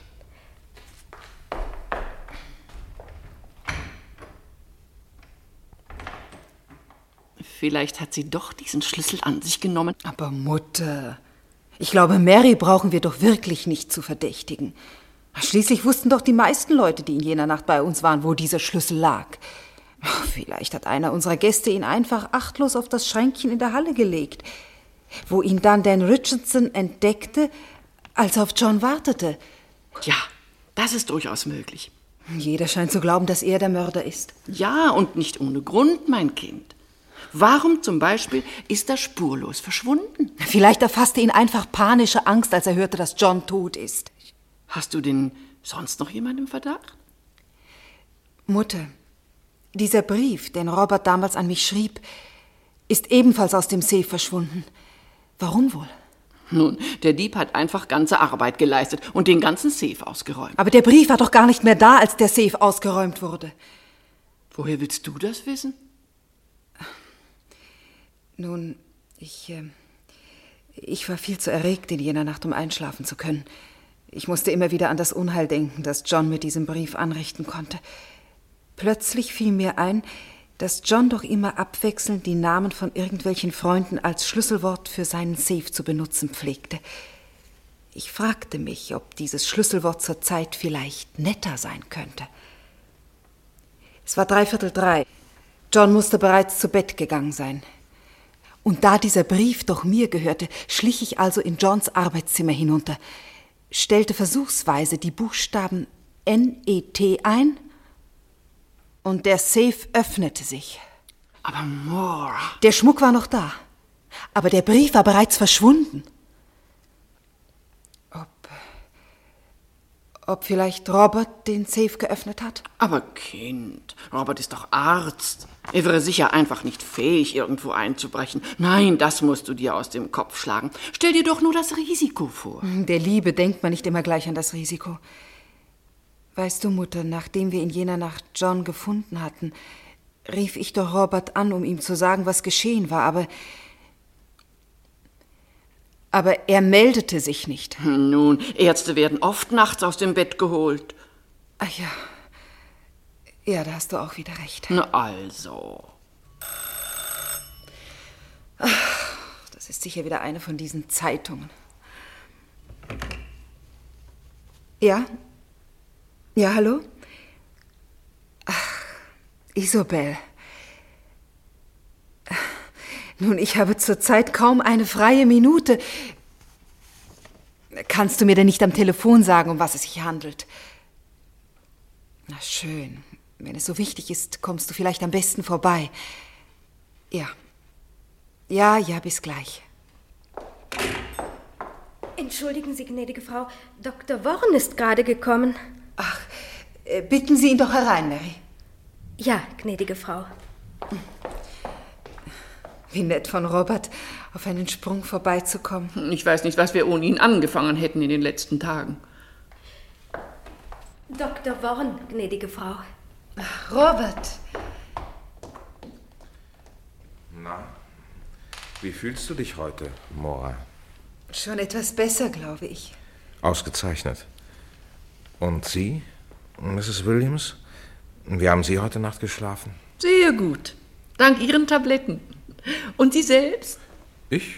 Vielleicht hat sie doch diesen Schlüssel an sich genommen. Aber Mutter, ich glaube, Mary brauchen wir doch wirklich nicht zu verdächtigen. Schließlich wussten doch die meisten Leute, die in jener Nacht bei uns waren, wo dieser Schlüssel lag. Vielleicht hat einer unserer Gäste ihn einfach achtlos auf das Schränkchen in der Halle gelegt, wo ihn dann Dan Richardson entdeckte, als er auf John wartete. Ja, das ist durchaus möglich. Jeder scheint zu glauben, dass er der Mörder ist. Ja, und nicht ohne Grund, mein Kind. Warum zum Beispiel ist er spurlos verschwunden? Vielleicht erfasste ihn einfach panische Angst, als er hörte, dass John tot ist. Hast du denn sonst noch jemanden im Verdacht? Mutter, dieser Brief, den Robert damals an mich schrieb, ist ebenfalls aus dem Safe verschwunden. Warum wohl? Nun, der Dieb hat einfach ganze Arbeit geleistet und den ganzen Safe ausgeräumt. Aber der Brief war doch gar nicht mehr da, als der Safe ausgeräumt wurde. Woher willst du das wissen? Nun, ich, äh, ich war viel zu erregt in jener Nacht, um einschlafen zu können. Ich musste immer wieder an das Unheil denken, das John mit diesem Brief anrichten konnte. Plötzlich fiel mir ein, dass John doch immer abwechselnd die Namen von irgendwelchen Freunden als Schlüsselwort für seinen Safe zu benutzen pflegte. Ich fragte mich, ob dieses Schlüsselwort zur Zeit vielleicht netter sein könnte. Es war dreiviertel drei. John musste bereits zu Bett gegangen sein. Und da dieser Brief doch mir gehörte, schlich ich also in Johns Arbeitszimmer hinunter, stellte versuchsweise die Buchstaben N E T ein und der Safe öffnete sich. Aber Mora... Der Schmuck war noch da, aber der Brief war bereits verschwunden. Ob, ob vielleicht Robert den Safe geöffnet hat? Aber Kind, Robert ist doch Arzt. Er wäre sicher einfach nicht fähig, irgendwo einzubrechen. Nein, das musst du dir aus dem Kopf schlagen. Stell dir doch nur das Risiko vor. Der Liebe denkt man nicht immer gleich an das Risiko. Weißt du, Mutter, nachdem wir in jener Nacht John gefunden hatten, rief ich doch Robert an, um ihm zu sagen, was geschehen war, aber... Aber er meldete sich nicht. Nun, Ärzte werden oft nachts aus dem Bett geholt. Ach ja. Ja, da hast du auch wieder recht. Na also. Ach, das ist sicher wieder eine von diesen Zeitungen. Ja? Ja, hallo? Ach, Isobel. Nun, ich habe zurzeit kaum eine freie Minute. Kannst du mir denn nicht am Telefon sagen, um was es sich handelt? Na schön. Wenn es so wichtig ist, kommst du vielleicht am besten vorbei. Ja. Ja, ja, bis gleich. Entschuldigen Sie, gnädige Frau. Doktor Warren ist gerade gekommen. Ach, bitten Sie ihn doch herein, Mary. Ja, gnädige Frau. Wie nett von Robert, auf einen Sprung vorbeizukommen. Ich weiß nicht, was wir ohne ihn angefangen hätten in den letzten Tagen. Doktor Warren, gnädige Frau. Ach, Robert. Na, wie fühlst du dich heute, Mora? Schon etwas besser, glaube ich. Ausgezeichnet. Und Sie, Misses Williams? Wie haben Sie heute Nacht geschlafen? Sehr gut. Dank Ihren Tabletten. Und Sie selbst? Ich?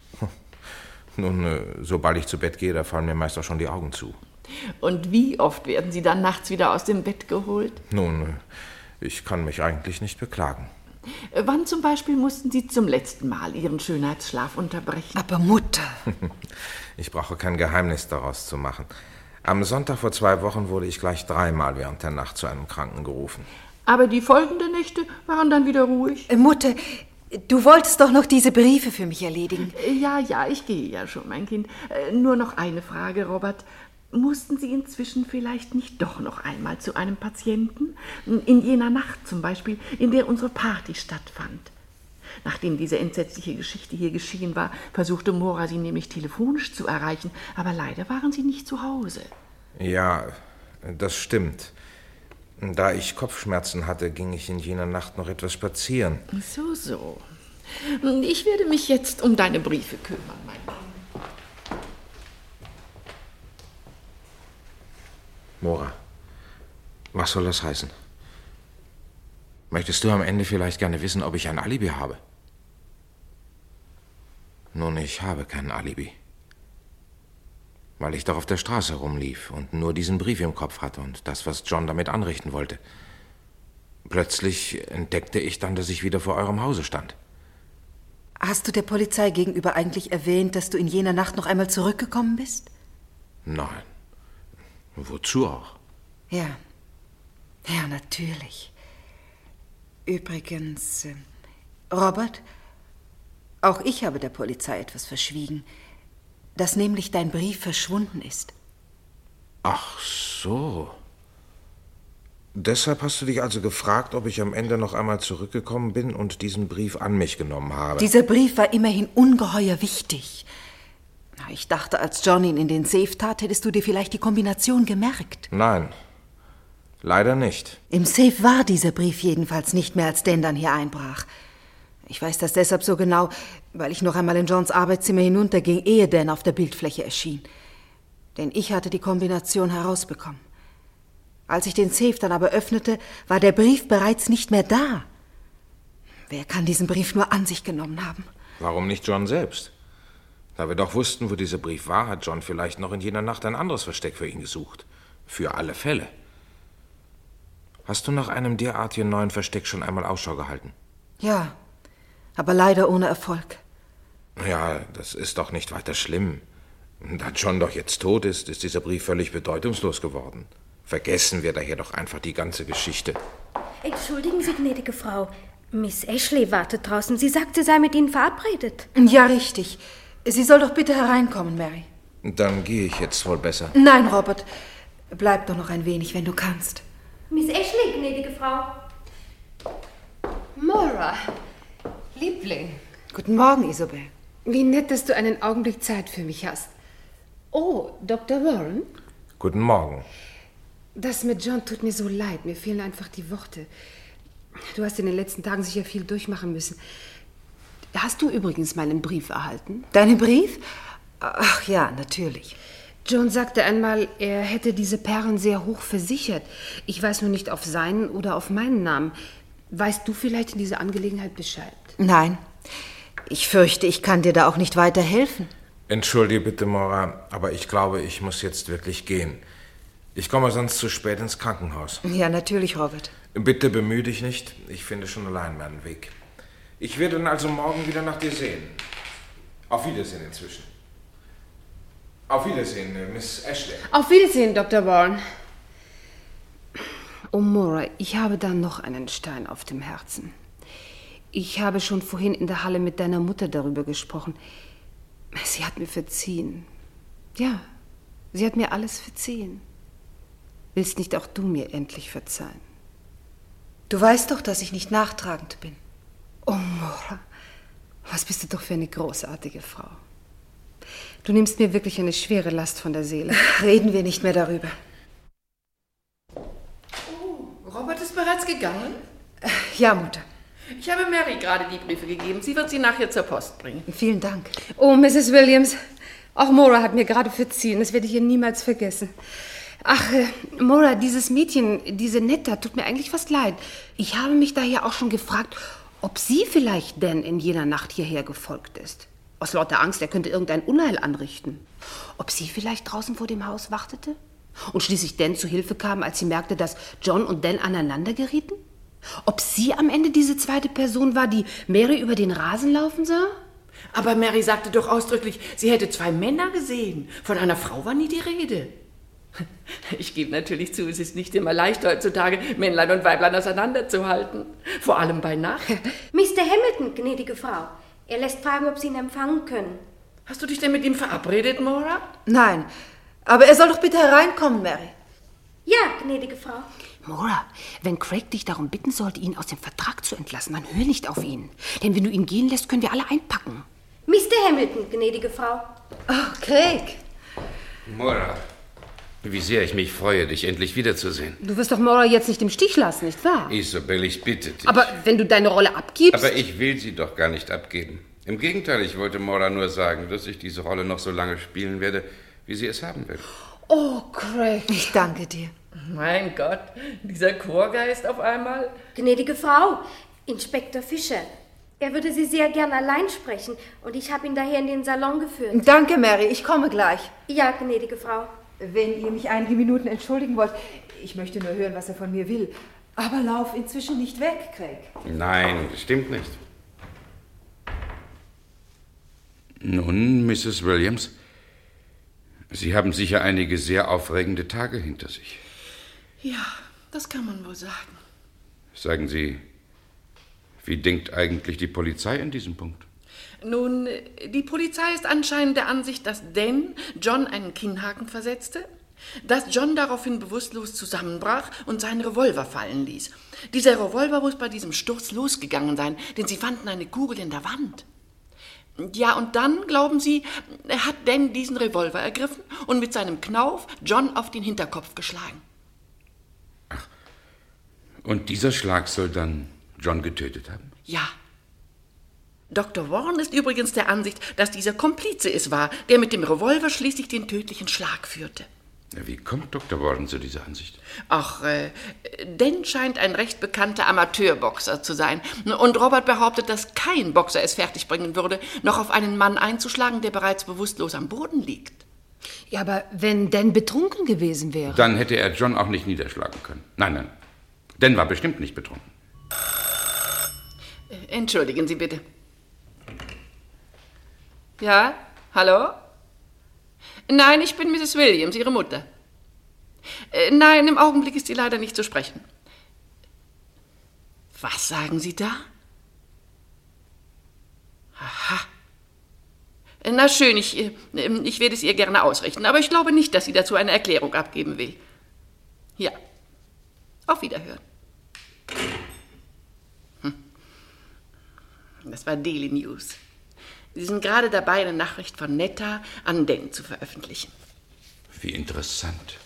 Nun, sobald ich zu Bett gehe, da fallen mir meist auch schon die Augen zu. Und wie oft werden Sie dann nachts wieder aus dem Bett geholt? Nun, ich kann mich eigentlich nicht beklagen. Wann zum Beispiel mussten Sie zum letzten Mal Ihren Schönheitsschlaf unterbrechen? Aber Mutter... Ich brauche kein Geheimnis daraus zu machen. Am Sonntag vor zwei Wochen wurde ich gleich dreimal während der Nacht zu einem Kranken gerufen. Aber die folgenden Nächte waren dann wieder ruhig? Mutter, du wolltest doch noch diese Briefe für mich erledigen. Ja, ja, ich gehe ja schon, mein Kind. Nur noch eine Frage, Robert. Mussten Sie inzwischen vielleicht nicht doch noch einmal zu einem Patienten? In jener Nacht zum Beispiel, in der unsere Party stattfand. Nachdem diese entsetzliche Geschichte hier geschehen war, versuchte Mora Sie nämlich telefonisch zu erreichen, aber leider waren Sie nicht zu Hause. Ja, das stimmt. Da ich Kopfschmerzen hatte, ging ich in jener Nacht noch etwas spazieren. So, so. Ich werde mich jetzt um deine Briefe kümmern, mein Mann. Mora, was soll das heißen? Möchtest du am Ende vielleicht gerne wissen, ob ich ein Alibi habe? Nun, ich habe kein Alibi. Weil ich doch auf der Straße rumlief und nur diesen Brief im Kopf hatte und das, was John damit anrichten wollte. Plötzlich entdeckte ich dann, dass ich wieder vor eurem Hause stand. Hast du der Polizei gegenüber eigentlich erwähnt, dass du in jener Nacht noch einmal zurückgekommen bist? Nein. Wozu auch? Ja. Ja, natürlich. Übrigens, äh, Robert, auch ich habe der Polizei etwas verschwiegen, dass nämlich dein Brief verschwunden ist. Ach so. Deshalb hast du dich also gefragt, ob ich am Ende noch einmal zurückgekommen bin und diesen Brief an mich genommen habe. Dieser Brief war immerhin ungeheuer wichtig. Ich dachte, als John ihn in den Safe tat, hättest du dir vielleicht die Kombination gemerkt. Nein, leider nicht. Im Safe war dieser Brief jedenfalls nicht mehr, als Dan dann hier einbrach. Ich weiß das deshalb so genau, weil ich noch einmal in Johns Arbeitszimmer hinunterging, ehe Dan auf der Bildfläche erschien. Denn ich hatte die Kombination herausbekommen. Als ich den Safe dann aber öffnete, war der Brief bereits nicht mehr da. Wer kann diesen Brief nur an sich genommen haben? Warum nicht John selbst? Da wir doch wussten, wo dieser Brief war, hat John vielleicht noch in jener Nacht ein anderes Versteck für ihn gesucht. Für alle Fälle. Hast du nach einem derartigen neuen Versteck schon einmal Ausschau gehalten? Ja, Aber leider ohne Erfolg. Ja, das ist doch nicht weiter schlimm. Da John doch jetzt tot ist, ist dieser Brief völlig bedeutungslos geworden. Vergessen wir daher doch einfach die ganze Geschichte. Entschuldigen Sie, gnädige Frau. Miss Ashley wartet draußen. Sie sagt, sie sei mit Ihnen verabredet. Ja, richtig. Sie soll doch bitte hereinkommen, Mary. Dann gehe ich jetzt wohl besser. Nein, Robert. Bleib doch noch ein wenig, wenn du kannst. Miss Ashley, gnädige Frau. Maura, Liebling. Guten Morgen, Isabel. Wie nett, dass du einen Augenblick Zeit für mich hast. Oh, Doktor Warren? Guten Morgen. Das mit John tut mir so leid. Mir fehlen einfach die Worte. Du hast in den letzten Tagen sicher viel durchmachen müssen. Hast du übrigens meinen Brief erhalten? Deinen Brief? Ach ja, natürlich. John sagte einmal, er hätte diese Perlen sehr hoch versichert. Ich weiß nur nicht auf seinen oder auf meinen Namen. Weißt du vielleicht in dieser Angelegenheit Bescheid? Nein. Ich fürchte, ich kann dir da auch nicht weiterhelfen. Entschuldige bitte, Maura, aber ich glaube, ich muss jetzt wirklich gehen. Ich komme sonst zu spät ins Krankenhaus. Ja, natürlich, Robert. Bitte bemühe dich nicht. Ich finde schon allein meinen Weg. Ich werde dann also morgen wieder nach dir sehen. Auf Wiedersehen inzwischen. Auf Wiedersehen, Miss Ashley. Auf Wiedersehen, Doktor Warren. Oh, Maura, ich habe da noch einen Stein auf dem Herzen. Ich habe schon vorhin in der Halle mit deiner Mutter darüber gesprochen. Sie hat mir verziehen. Ja, sie hat mir alles verziehen. Willst nicht auch du mir endlich verzeihen? Du weißt doch, dass ich nicht nachtragend bin. Oh, Maura, was bist du doch für eine großartige Frau. Du nimmst mir wirklich eine schwere Last von der Seele. Reden wir nicht mehr darüber. Oh, Robert ist bereits gegangen? Ja, Mutter. Ich habe Mary gerade die Briefe gegeben. Sie wird sie nachher zur Post bringen. Vielen Dank. Oh, Misses Williams, auch Maura hat mir gerade verziehen. Das werde ich ihr niemals vergessen. Ach, äh, Maura, dieses Mädchen, diese Netta, tut mir eigentlich fast leid. Ich habe mich daher auch schon gefragt, ob sie vielleicht denn in jener Nacht hierher gefolgt ist. Aus lauter Angst, er könnte irgendein Unheil anrichten. Ob sie vielleicht draußen vor dem Haus wartete? Und schließlich Dan zu Hilfe kam, als sie merkte, dass John und Dan aneinander gerieten? Ob sie am Ende diese zweite Person war, die Mary über den Rasen laufen sah? Aber Mary sagte doch ausdrücklich, sie hätte zwei Männer gesehen. Von einer Frau war nie die Rede. Ich gebe natürlich zu, es ist nicht immer leicht heutzutage, Männlein und Weiblein auseinanderzuhalten. Vor allem bei Nacht. Mister Hamilton, gnädige Frau. Er lässt fragen, ob Sie ihn empfangen können. Hast du dich denn mit ihm verabredet, Maura? Nein, aber er soll doch bitte hereinkommen, Mary. Ja, gnädige Frau. Maura, wenn Craig dich darum bitten sollte, ihn aus dem Vertrag zu entlassen, dann hör nicht auf ihn. Denn wenn du ihn gehen lässt, können wir alle einpacken. Mister Hamilton, gnädige Frau. Oh, Craig. Maura, wie sehr ich mich freue, dich endlich wiederzusehen. Du wirst doch Maura jetzt nicht im Stich lassen, nicht wahr? Isabel, ich bitte dich. Aber wenn du deine Rolle abgibst... Aber ich will sie doch gar nicht abgeben. Im Gegenteil, ich wollte Maura nur sagen, dass ich diese Rolle noch so lange spielen werde, wie sie es haben will. Oh, Craig. Ich danke dir. Mein Gott, dieser Chorgeist auf einmal. Gnädige Frau, Inspektor Fischer. Er würde Sie sehr gern allein sprechen und ich habe ihn daher in den Salon geführt. Danke, Mary, ich komme gleich. Ja, gnädige Frau. Wenn ihr mich einige Minuten entschuldigen wollt, ich möchte nur hören, was er von mir will. Aber lauf inzwischen nicht weg, Craig. Nein, stimmt nicht. Nun, Misses Williams, Sie haben sicher einige sehr aufregende Tage hinter sich. Ja, das kann man wohl sagen. Sagen Sie, wie denkt eigentlich die Polizei in diesem Punkt? Nun, die Polizei ist anscheinend der Ansicht, dass Dan John einen Kinnhaken versetzte, dass John daraufhin bewusstlos zusammenbrach und seinen Revolver fallen ließ. Dieser Revolver muss bei diesem Sturz losgegangen sein, denn sie fanden eine Kugel in der Wand. Ja, und dann, glauben sie, hat Dan diesen Revolver ergriffen und mit seinem Knauf John auf den Hinterkopf geschlagen. Ach, und dieser Schlag soll dann John getötet haben? Ja. Doktor Warren ist übrigens der Ansicht, dass dieser Komplize es war, der mit dem Revolver schließlich den tödlichen Schlag führte. Wie kommt Doktor Warren zu dieser Ansicht? Ach, äh, Dan scheint ein recht bekannter Amateurboxer zu sein. Und Robert behauptet, dass kein Boxer es fertigbringen würde, noch auf einen Mann einzuschlagen, der bereits bewusstlos am Boden liegt. Ja, aber wenn Dan betrunken gewesen wäre... Dann hätte er John auch nicht niederschlagen können. Nein, nein. Dan war bestimmt nicht betrunken. Entschuldigen Sie bitte. Ja, hallo? Nein, ich bin Misses Williams, Ihre Mutter. Äh, nein, im Augenblick ist sie leider nicht zu sprechen. Was sagen Sie da? Aha. Na schön, ich, ich werde es ihr gerne ausrichten, aber ich glaube nicht, dass sie dazu eine Erklärung abgeben will. Ja, auf Wiederhören. Hm. Das war Daily News. Sie sind gerade dabei, eine Nachricht von Netta an Dan zu veröffentlichen. Wie interessant.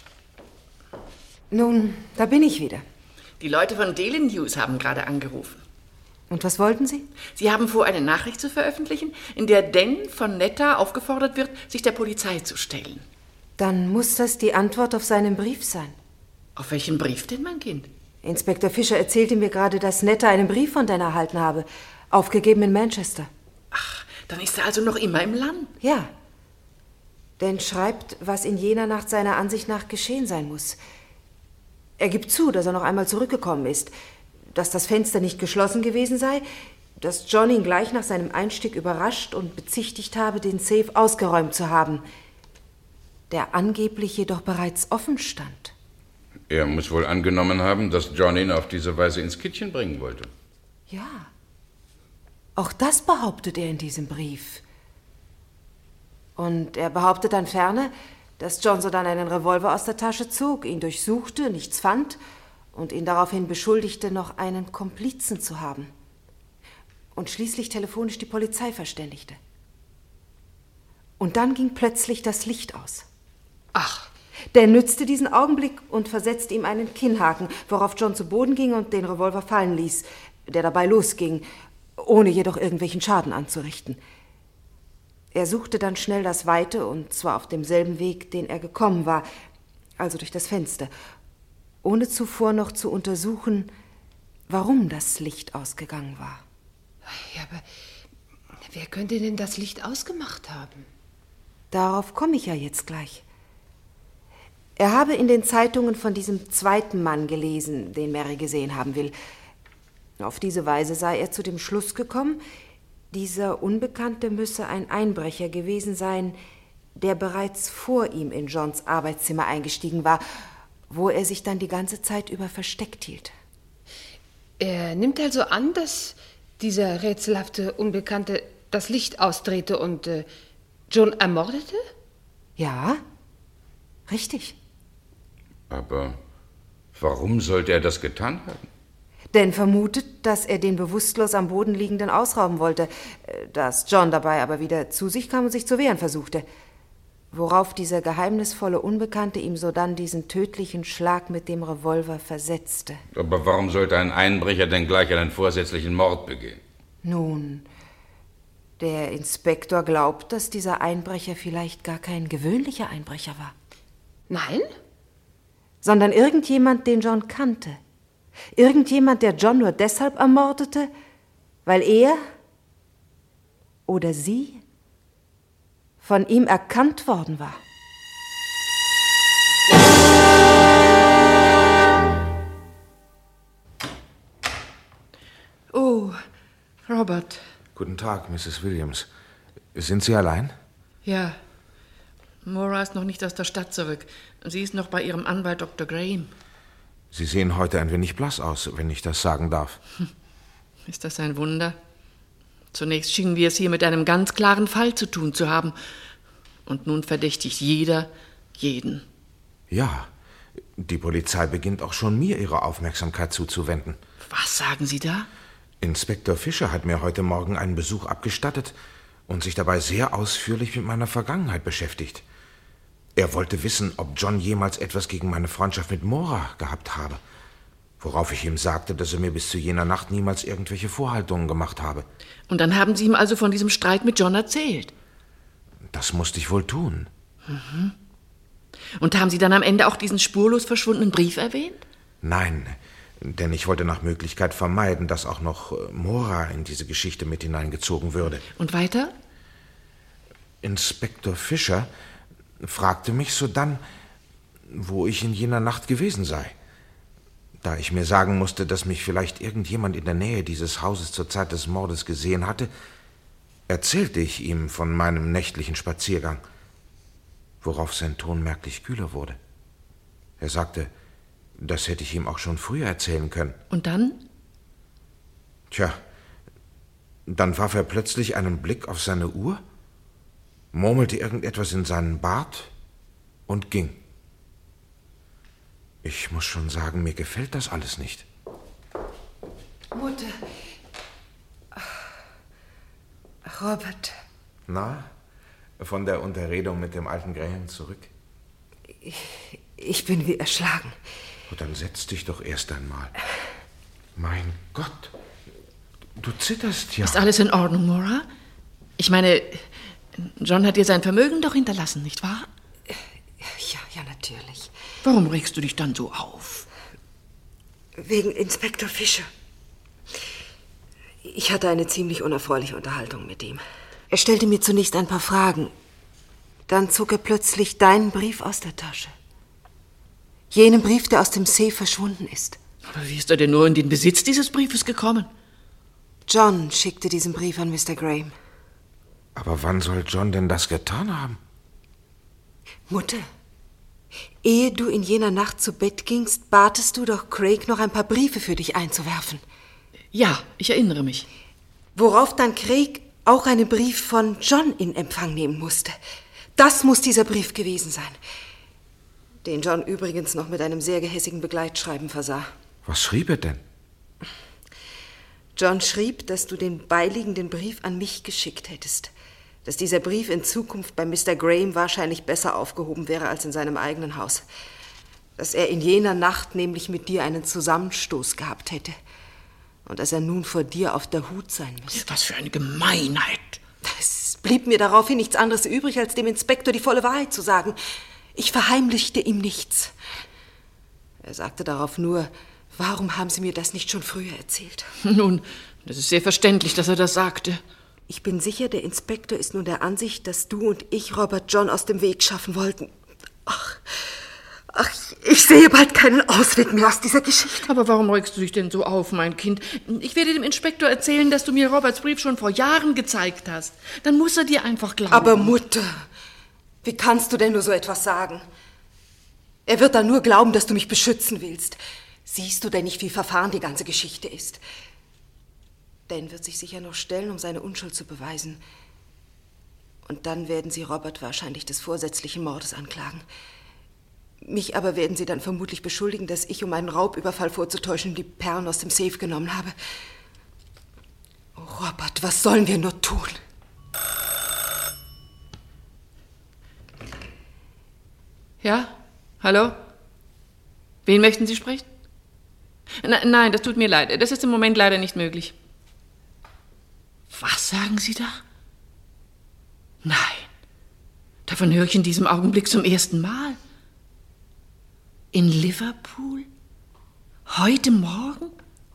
Nun, da bin ich wieder. Die Leute von Daily News haben gerade angerufen. Und was wollten Sie? Sie haben vor, eine Nachricht zu veröffentlichen, in der Dan von Netta aufgefordert wird, sich der Polizei zu stellen. Dann muss das die Antwort auf seinen Brief sein. Auf welchen Brief denn, mein Kind? Inspektor Fischer erzählte mir gerade, dass Netta einen Brief von Dan erhalten habe, aufgegeben in Manchester. Ach, dann ist er also noch immer im Land? Ja. Dan schreibt, was in jener Nacht seiner Ansicht nach geschehen sein muss. Er gibt zu, dass er noch einmal zurückgekommen ist, dass das Fenster nicht geschlossen gewesen sei, dass John ihn gleich nach seinem Einstieg überrascht und bezichtigt habe, den Safe ausgeräumt zu haben, der angeblich jedoch bereits offen stand. Er muss wohl angenommen haben, dass John ihn auf diese Weise ins Kittchen bringen wollte. Ja, auch das behauptet er in diesem Brief. Und er behauptet dann ferner, dass John sodann einen Revolver aus der Tasche zog, ihn durchsuchte, nichts fand und ihn daraufhin beschuldigte, noch einen Komplizen zu haben. Und schließlich telefonisch die Polizei verständigte. Und dann ging plötzlich das Licht aus. Ach. Der nützte diesen Augenblick und versetzte ihm einen Kinnhaken, worauf John zu Boden ging und den Revolver fallen ließ, der dabei losging, ohne jedoch irgendwelchen Schaden anzurichten. Er suchte dann schnell das Weite, und zwar auf demselben Weg, den er gekommen war, also durch das Fenster, ohne zuvor noch zu untersuchen, warum das Licht ausgegangen war. Ja, aber wer könnte denn das Licht ausgemacht haben? Darauf komme ich ja jetzt gleich. Er habe in den Zeitungen von diesem zweiten Mann gelesen, den Mary gesehen haben will. Auf diese Weise sei er zu dem Schluss gekommen, dieser Unbekannte müsse ein Einbrecher gewesen sein, der bereits vor ihm in Johns Arbeitszimmer eingestiegen war, wo er sich dann die ganze Zeit über versteckt hielt. Er nimmt also an, dass dieser rätselhafte Unbekannte das Licht ausdrehte und äh, John ermordete? Ja, richtig. Aber warum sollte er das getan haben? Dan vermutet, dass er den bewusstlos am Boden liegenden ausrauben wollte, dass John dabei aber wieder zu sich kam und sich zu wehren versuchte, worauf dieser geheimnisvolle Unbekannte ihm sodann diesen tödlichen Schlag mit dem Revolver versetzte. Aber warum sollte ein Einbrecher denn gleich einen vorsätzlichen Mord begehen? Nun, der Inspektor glaubt, dass dieser Einbrecher vielleicht gar kein gewöhnlicher Einbrecher war. Nein? Sondern irgendjemand, den John kannte. Irgendjemand, der John nur deshalb ermordete, weil er oder sie von ihm erkannt worden war. Oh, Robert. Guten Tag, Misses Williams. Sind Sie allein? Ja. Maura ist noch nicht aus der Stadt zurück. Sie ist noch bei ihrem Anwalt Doktor Graham. Sie sehen heute ein wenig blass aus, wenn ich das sagen darf. Hm. Ist das ein Wunder? Zunächst schienen wir es hier mit einem ganz klaren Fall zu tun zu haben. Und nun verdächtigt jeder jeden. Ja, die Polizei beginnt auch schon mir ihre Aufmerksamkeit zuzuwenden. Was sagen Sie da? Inspektor Fischer hat mir heute Morgen einen Besuch abgestattet und sich dabei sehr ausführlich mit meiner Vergangenheit beschäftigt. Er wollte wissen, ob John jemals etwas gegen meine Freundschaft mit Maura gehabt habe, worauf ich ihm sagte, dass er mir bis zu jener Nacht niemals irgendwelche Vorhaltungen gemacht habe. Und dann haben Sie ihm also von diesem Streit mit John erzählt? Das musste ich wohl tun. Mhm. Und haben Sie dann am Ende auch diesen spurlos verschwundenen Brief erwähnt? Nein, denn ich wollte nach Möglichkeit vermeiden, dass auch noch Maura in diese Geschichte mit hineingezogen würde. Und weiter? Inspektor Fischer fragte mich sodann, wo ich in jener Nacht gewesen sei. Da ich mir sagen musste, dass mich vielleicht irgendjemand in der Nähe dieses Hauses zur Zeit des Mordes gesehen hatte, erzählte ich ihm von meinem nächtlichen Spaziergang, worauf sein Ton merklich kühler wurde. Er sagte, das hätte ich ihm auch schon früher erzählen können. Und dann? Tja, dann warf er plötzlich einen Blick auf seine Uhr, murmelte irgendetwas in seinen Bart und ging. Ich muss schon sagen, mir gefällt das alles nicht. Mutter. Robert. Na, von der Unterredung mit dem alten Graham zurück? Ich, ich bin wie erschlagen. Oh, dann setz dich doch erst einmal. Mein Gott, du zitterst ja. Ist alles in Ordnung, Maura? Ich meine, John hat dir sein Vermögen doch hinterlassen, nicht wahr? Ja, ja, natürlich. Warum regst du dich dann so auf? Wegen Inspektor Fischer. Ich hatte eine ziemlich unerfreuliche Unterhaltung mit ihm. Er stellte mir zunächst ein paar Fragen. Dann zog er plötzlich deinen Brief aus der Tasche. Jenen Brief, der aus dem Safe verschwunden ist. Aber wie ist er denn nur in den Besitz dieses Briefes gekommen? John schickte diesen Brief an Mister Graham. Aber wann soll John denn das getan haben? Mutter, ehe du in jener Nacht zu Bett gingst, batest du doch Craig, noch ein paar Briefe für dich einzuwerfen. Ja, ich erinnere mich. Worauf dann Craig auch einen Brief von John in Empfang nehmen musste. Das muss dieser Brief gewesen sein. Den John übrigens noch mit einem sehr gehässigen Begleitschreiben versah. Was schrieb er denn? John schrieb, dass du den beiliegenden Brief an mich geschickt hättest. Dass dieser Brief in Zukunft bei Mister Graham wahrscheinlich besser aufgehoben wäre als in seinem eigenen Haus. Dass er in jener Nacht nämlich mit dir einen Zusammenstoß gehabt hätte. Und dass er nun vor dir auf der Hut sein müsste. Was für eine Gemeinheit. Es blieb mir daraufhin nichts anderes übrig, als dem Inspektor die volle Wahrheit zu sagen. Ich verheimlichte ihm nichts. Er sagte darauf nur, warum haben Sie mir das nicht schon früher erzählt? Nun, das ist sehr verständlich, dass er das sagte. Ich bin sicher, der Inspektor ist nun der Ansicht, dass du und ich Robert John aus dem Weg schaffen wollten. Ach, ach, ich sehe bald keinen Ausweg mehr aus dieser Geschichte. Aber warum regst du dich denn so auf, mein Kind? Ich werde dem Inspektor erzählen, dass du mir Roberts Brief schon vor Jahren gezeigt hast. Dann muss er dir einfach glauben. Aber Mutter, wie kannst du denn nur so etwas sagen? Er wird dann nur glauben, dass du mich beschützen willst. Siehst du denn nicht, wie verfahren die ganze Geschichte ist? Dan wird sich sicher noch stellen, um seine Unschuld zu beweisen. Und dann werden sie Robert wahrscheinlich des vorsätzlichen Mordes anklagen. Mich aber werden sie dann vermutlich beschuldigen, dass ich, um einen Raubüberfall vorzutäuschen, die Perlen aus dem Safe genommen habe. Oh, Robert, was sollen wir nur tun? Ja? Hallo? Wen möchten Sie sprechen? Na, nein, das tut mir leid. Das ist im Moment leider nicht möglich. Was sagen Sie da? Nein, davon höre ich in diesem Augenblick zum ersten Mal. In Liverpool? Heute Morgen?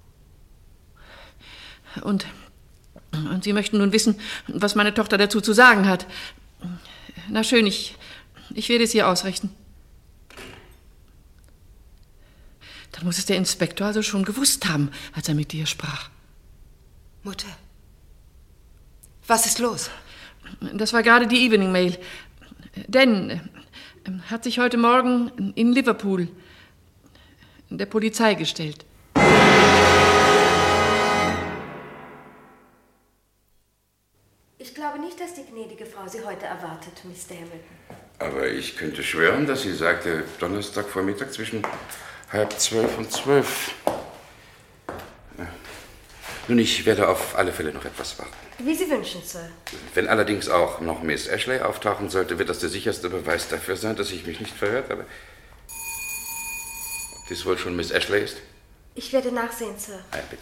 Und, und Sie möchten nun wissen, was meine Tochter dazu zu sagen hat. Na schön, ich, ich werde es ihr ausrichten. Dann muss es der Inspektor also schon gewusst haben, als er mit dir sprach. Mutter, was ist los? Das war gerade die Evening Mail. Dan hat sich heute Morgen in Liverpool der Polizei gestellt. Ich glaube nicht, dass die gnädige Frau Sie heute erwartet, Mister Hamilton. Aber ich könnte schwören, dass sie sagte, Donnerstagvormittag zwischen halb zwölf und zwölf. Nun, ich werde auf alle Fälle noch etwas warten. Wie Sie wünschen, Sir. Wenn allerdings auch noch Miss Ashley auftauchen sollte, wird das der sicherste Beweis dafür sein, dass ich mich nicht verhört habe. Ob dies wohl schon Miss Ashley ist? Ich werde nachsehen, Sir. Ah, ja, bitte.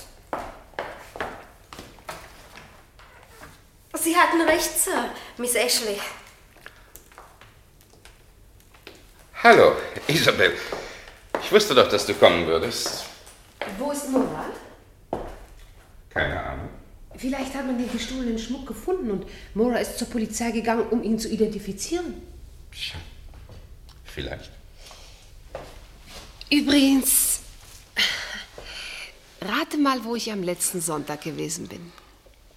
Sie hatten recht, Sir, Miss Ashley. Hallo, Isabel. Ich wusste doch, dass du kommen würdest. Wo ist Murat? Keine Ahnung. Vielleicht hat man den gestohlenen Schmuck gefunden und Maura ist zur Polizei gegangen, um ihn zu identifizieren. Tja, vielleicht. Übrigens, rate mal, wo ich am letzten Sonntag gewesen bin.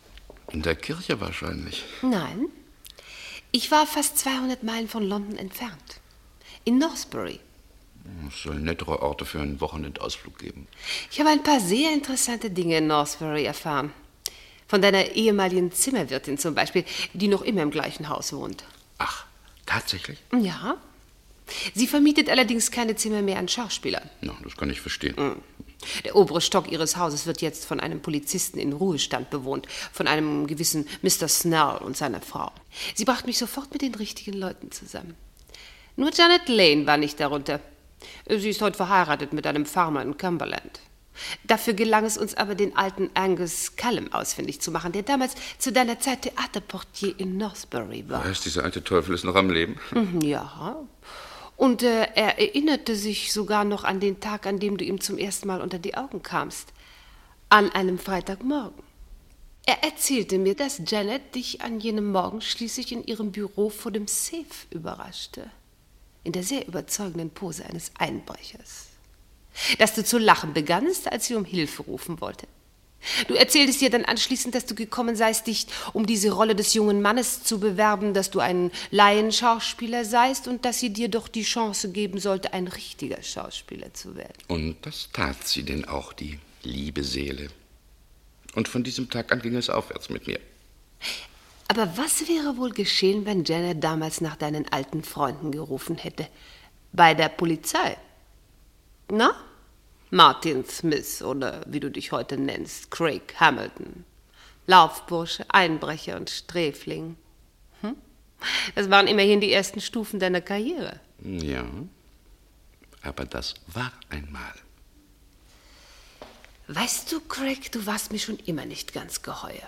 In der Kirche wahrscheinlich. Nein. Ich war fast zweihundert Meilen von London entfernt. In Northbury. Es soll nettere Orte für einen Wochenendausflug geben. Ich habe ein paar sehr interessante Dinge in Northbury erfahren. Von deiner ehemaligen Zimmerwirtin zum Beispiel, die noch immer im gleichen Haus wohnt. Ach, tatsächlich? Ja. Sie vermietet allerdings keine Zimmer mehr an Schauspieler. Na, das kann ich verstehen. Der obere Stock ihres Hauses wird jetzt von einem Polizisten in Ruhestand bewohnt, von einem gewissen Mister Snell und seiner Frau. Sie brachte mich sofort mit den richtigen Leuten zusammen. Nur Janet Lane war nicht darunter. Sie ist heute verheiratet mit einem Farmer in Cumberland. Dafür gelang es uns aber, den alten Angus Callum ausfindig zu machen, der damals zu deiner Zeit Theaterportier in Northbury war. Was, dieser alte Teufel ist noch am Leben? Ja. Und äh, er erinnerte sich sogar noch an den Tag, an dem du ihm zum ersten Mal unter die Augen kamst. An einem Freitagmorgen. Er erzählte mir, dass Janet dich an jenem Morgen schließlich in ihrem Büro vor dem Safe überraschte. In der sehr überzeugenden Pose eines Einbrechers. Dass du zu lachen begannst, als sie um Hilfe rufen wollte. Du erzähltest ihr dann anschließend, dass du gekommen seist, dich um diese Rolle des jungen Mannes zu bewerben, dass du ein Laienschauspieler seist und dass sie dir doch die Chance geben sollte, ein richtiger Schauspieler zu werden. Und das tat sie denn auch, die liebe Seele. Und von diesem Tag an ging es aufwärts mit mir. Aber was wäre wohl geschehen, wenn Janet damals nach deinen alten Freunden gerufen hätte? Bei der Polizei? Na? Martin Smith oder wie du dich heute nennst, Craig Hamilton. Laufbursche, Einbrecher und Sträfling. Hm? Das waren immerhin die ersten Stufen deiner Karriere. Ja, aber das war einmal. Weißt du, Craig, du warst mir schon immer nicht ganz geheuer.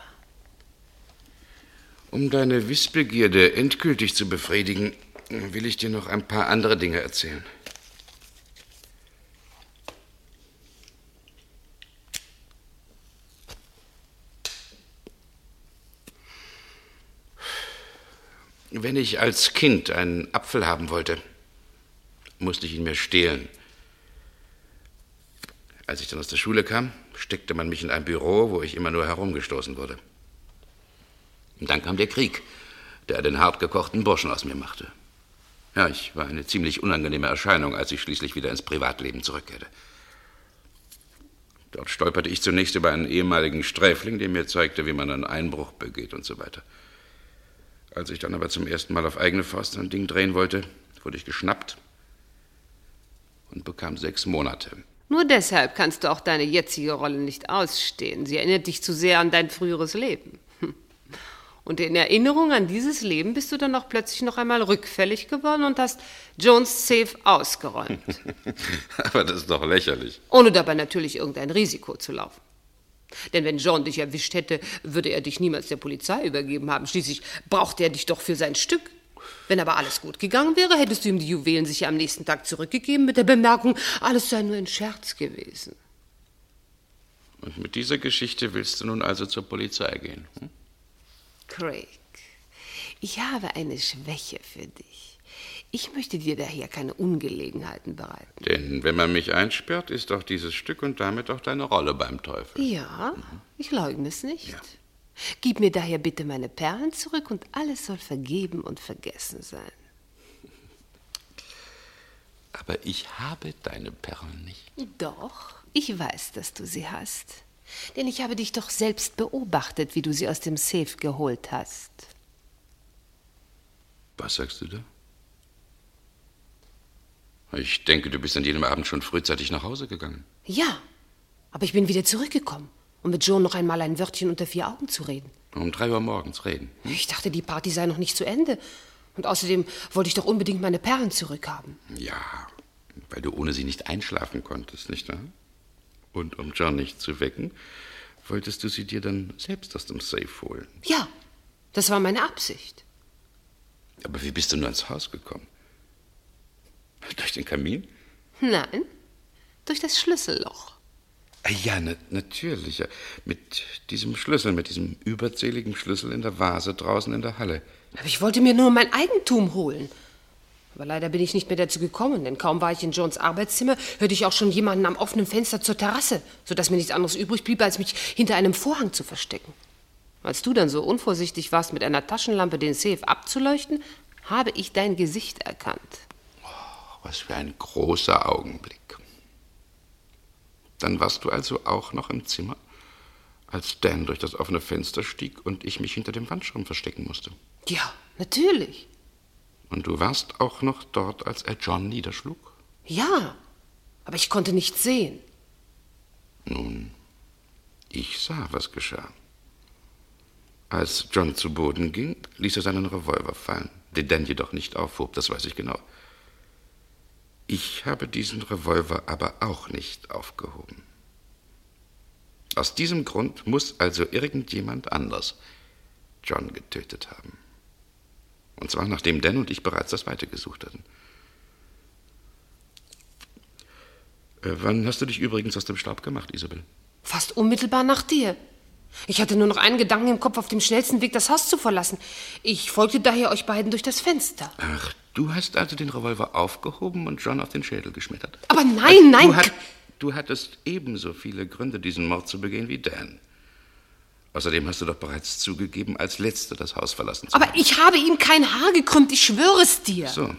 Um deine Wissbegierde endgültig zu befriedigen, will ich dir noch ein paar andere Dinge erzählen. Wenn ich als Kind einen Apfel haben wollte, musste ich ihn mir stehlen. Als ich dann aus der Schule kam, steckte man mich in ein Büro, wo ich immer nur herumgestoßen wurde. Und dann kam der Krieg, der den hartgekochten Burschen aus mir machte. Ja, ich war eine ziemlich unangenehme Erscheinung, als ich schließlich wieder ins Privatleben zurückkehrte. Dort stolperte ich zunächst über einen ehemaligen Sträfling, der mir zeigte, wie man einen Einbruch begeht und so weiter. Als ich dann aber zum ersten Mal auf eigene Faust ein Ding drehen wollte, wurde ich geschnappt und bekam sechs Monate. Nur deshalb kannst du auch deine jetzige Rolle nicht ausstehen. Sie erinnert dich zu sehr an dein früheres Leben. Und in Erinnerung an dieses Leben bist du dann auch plötzlich noch einmal rückfällig geworden und hast Jones Safe ausgeräumt. Aber das ist doch lächerlich. Ohne dabei natürlich irgendein Risiko zu laufen. Denn wenn John dich erwischt hätte, würde er dich niemals der Polizei übergeben haben. Schließlich brauchte er dich doch für sein Stück. Wenn aber alles gut gegangen wäre, hättest du ihm die Juwelen sicher am nächsten Tag zurückgegeben mit der Bemerkung, alles sei nur ein Scherz gewesen. Und mit dieser Geschichte willst du nun also zur Polizei gehen? Hm? Craig, ich habe eine Schwäche für dich. Ich möchte dir daher keine Ungelegenheiten bereiten. Denn wenn man mich einsperrt, ist doch dieses Stück und damit auch deine Rolle beim Teufel. Ja, mhm. Ich leugne es nicht. Ja. Gib mir daher bitte meine Perlen zurück und alles soll vergeben und vergessen sein. Aber ich habe deine Perlen nicht. Doch, ich weiß, dass du sie hast. Denn ich habe dich doch selbst beobachtet, wie du sie aus dem Safe geholt hast. Was sagst du da? Ich denke, du bist an jenem Abend schon frühzeitig nach Hause gegangen. Ja, aber ich bin wieder zurückgekommen, um mit Joan noch einmal ein Wörtchen unter vier Augen zu reden. Um drei Uhr morgens reden? Hm? Ich dachte, die Party sei noch nicht zu Ende. Und außerdem wollte ich doch unbedingt meine Perlen zurückhaben. Ja, weil du ohne sie nicht einschlafen konntest, nicht wahr? Und um John nicht zu wecken, wolltest du sie dir dann selbst aus dem Safe holen. Ja, das war meine Absicht. Aber wie bist du nur ins Haus gekommen? Durch den Kamin? Nein, durch das Schlüsselloch. Ja, na, natürlich. Ja. Mit diesem Schlüssel, mit diesem überzähligen Schlüssel in der Vase draußen in der Halle. Aber ich wollte mir nur mein Eigentum holen. Aber leider bin ich nicht mehr dazu gekommen, denn kaum war ich in Jones Arbeitszimmer, hörte ich auch schon jemanden am offenen Fenster zur Terrasse, sodass mir nichts anderes übrig blieb, als mich hinter einem Vorhang zu verstecken. Als du dann so unvorsichtig warst, mit einer Taschenlampe den Safe abzuleuchten, habe ich dein Gesicht erkannt. Oh, was für ein großer Augenblick. Dann warst du also auch noch im Zimmer, als Dan durch das offene Fenster stieg und ich mich hinter dem Wandschirm verstecken musste. Ja, natürlich. Und du warst auch noch dort, als er John niederschlug? Ja, aber ich konnte nichts sehen. Nun, ich sah, was geschah. Als John zu Boden ging, ließ er seinen Revolver fallen, den Dan jedoch nicht aufhob, das weiß ich genau. Ich habe diesen Revolver aber auch nicht aufgehoben. Aus diesem Grund muss also irgendjemand anders John getötet haben. Und zwar nachdem Dan und ich bereits das Weite gesucht hatten. Äh, wann hast du dich übrigens aus dem Staub gemacht, Isabel? Fast unmittelbar nach dir. Ich hatte nur noch einen Gedanken im Kopf, auf dem schnellsten Weg das Haus zu verlassen. Ich folgte daher euch beiden durch das Fenster. Ach, du hast also den Revolver aufgehoben und John auf den Schädel geschmettert. Aber nein, nein! Du, hat, du hattest ebenso viele Gründe, diesen Mord zu begehen wie Dan. Außerdem hast du doch bereits zugegeben, als Letzter das Haus verlassen zu haben. Aber ich habe ihm kein Haar gekrümmt, ich schwöre es dir. So.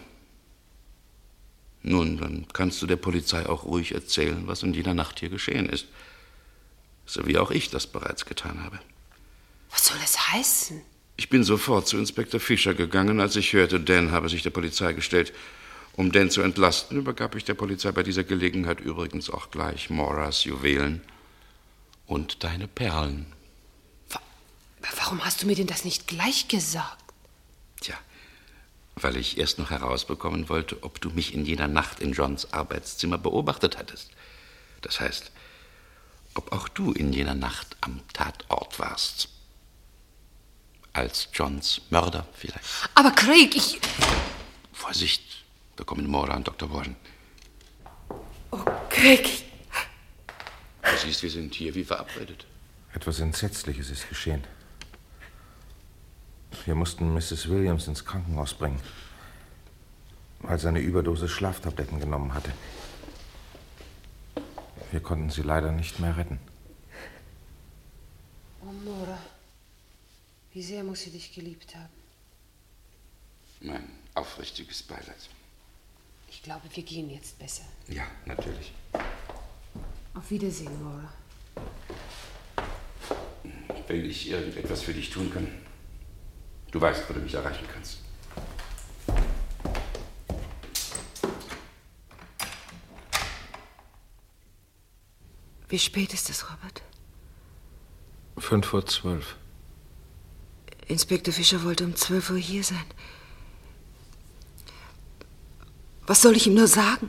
Nun, dann kannst du der Polizei auch ruhig erzählen, was in jener Nacht hier geschehen ist. So wie auch ich das bereits getan habe. Was soll das heißen? Ich bin sofort zu Inspektor Fischer gegangen, als ich hörte, Dan habe sich der Polizei gestellt. Um Dan zu entlasten, übergab ich der Polizei bei dieser Gelegenheit übrigens auch gleich Moras Juwelen und deine Perlen. Wa- Warum hast du mir denn das nicht gleich gesagt? Tja, weil ich erst noch herausbekommen wollte, ob du mich in jener Nacht in Johns Arbeitszimmer beobachtet hattest. Das heißt, ob auch du in jener Nacht am Tatort warst. Als Johns Mörder vielleicht. Aber Craig, ich... Vorsicht, da kommen Mora und Doktor Warren. Oh, Craig. Du siehst, wir sind hier wie verabredet. Etwas Entsetzliches ist geschehen. Wir mussten Misses Williams ins Krankenhaus bringen, weil sie eine Überdosis Schlaftabletten genommen hatte. Wir konnten sie leider nicht mehr retten. Oh, Mora. Wie sehr muss sie dich geliebt haben. Mein aufrichtiges Beileid. Ich glaube, wir gehen jetzt besser. Ja, natürlich. Auf Wiedersehen, Mora. Will ich irgendetwas für dich tun können? Du weißt, wo du mich erreichen kannst. Wie spät ist es, Robert? Fünf vor zwölf. Inspektor Fischer wollte um zwölf Uhr hier sein. Was soll ich ihm nur sagen?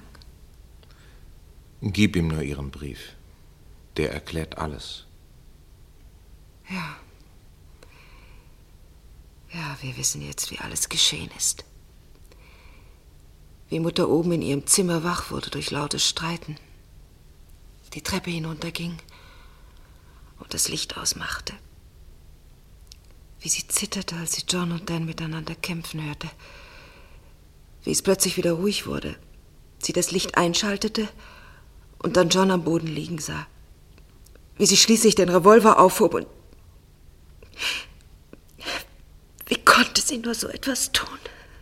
Gib ihm nur Ihren Brief. Der erklärt alles. Ja. Ja, wir wissen jetzt, wie alles geschehen ist. Wie Mutter oben in ihrem Zimmer wach wurde durch lautes Streiten. Die Treppe hinunterging und das Licht ausmachte. Wie sie zitterte, als sie John und Dan miteinander kämpfen hörte. Wie es plötzlich wieder ruhig wurde. Sie das Licht einschaltete und dann John am Boden liegen sah. Wie sie schließlich den Revolver aufhob und... Wie konnte sie nur so etwas tun?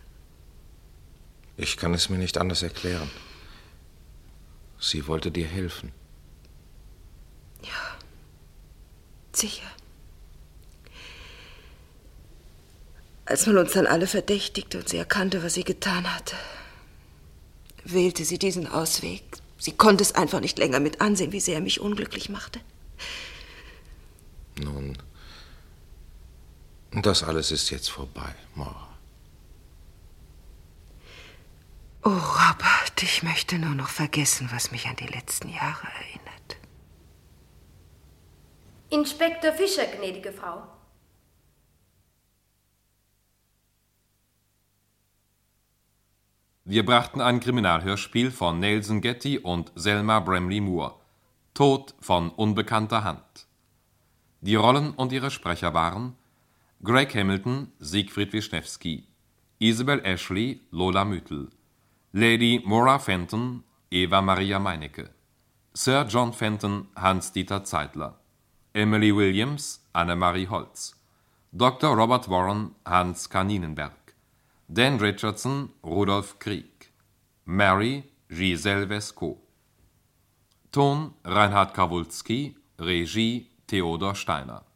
Ich kann es mir nicht anders erklären. Sie wollte dir helfen. Ja, sicher. Als man uns dann alle verdächtigte und sie erkannte, was sie getan hatte, wählte sie diesen Ausweg. Sie konnte es einfach nicht länger mit ansehen, wie sehr er mich unglücklich machte. Nun, das alles ist jetzt vorbei, Mora. Oh, Robert, ich möchte nur noch vergessen, was mich an die letzten Jahre erinnert. Inspektor Fischer, gnädige Frau. Wir brachten ein Kriminalhörspiel von Nelson Getty und Selma Bramley Moore. Tod von unbekannter Hand. Die Rollen und ihre Sprecher waren Greg Hamilton, Siegfried Wischnewski, Isabel Ashley, Lola Müthel, Lady Mora Fenton, Eva Maria Meinecke, Sir John Fenton, Hans-Dieter Zeitler, Emily Williams, Annemarie Holz, Doktor Robert Warren, Hans Kaninenberg. Dan Richardson, Rudolf Krieg. Mary, Giselle Vesco. Ton, Reinhard Kawulski. Regie, Theodor Steiner.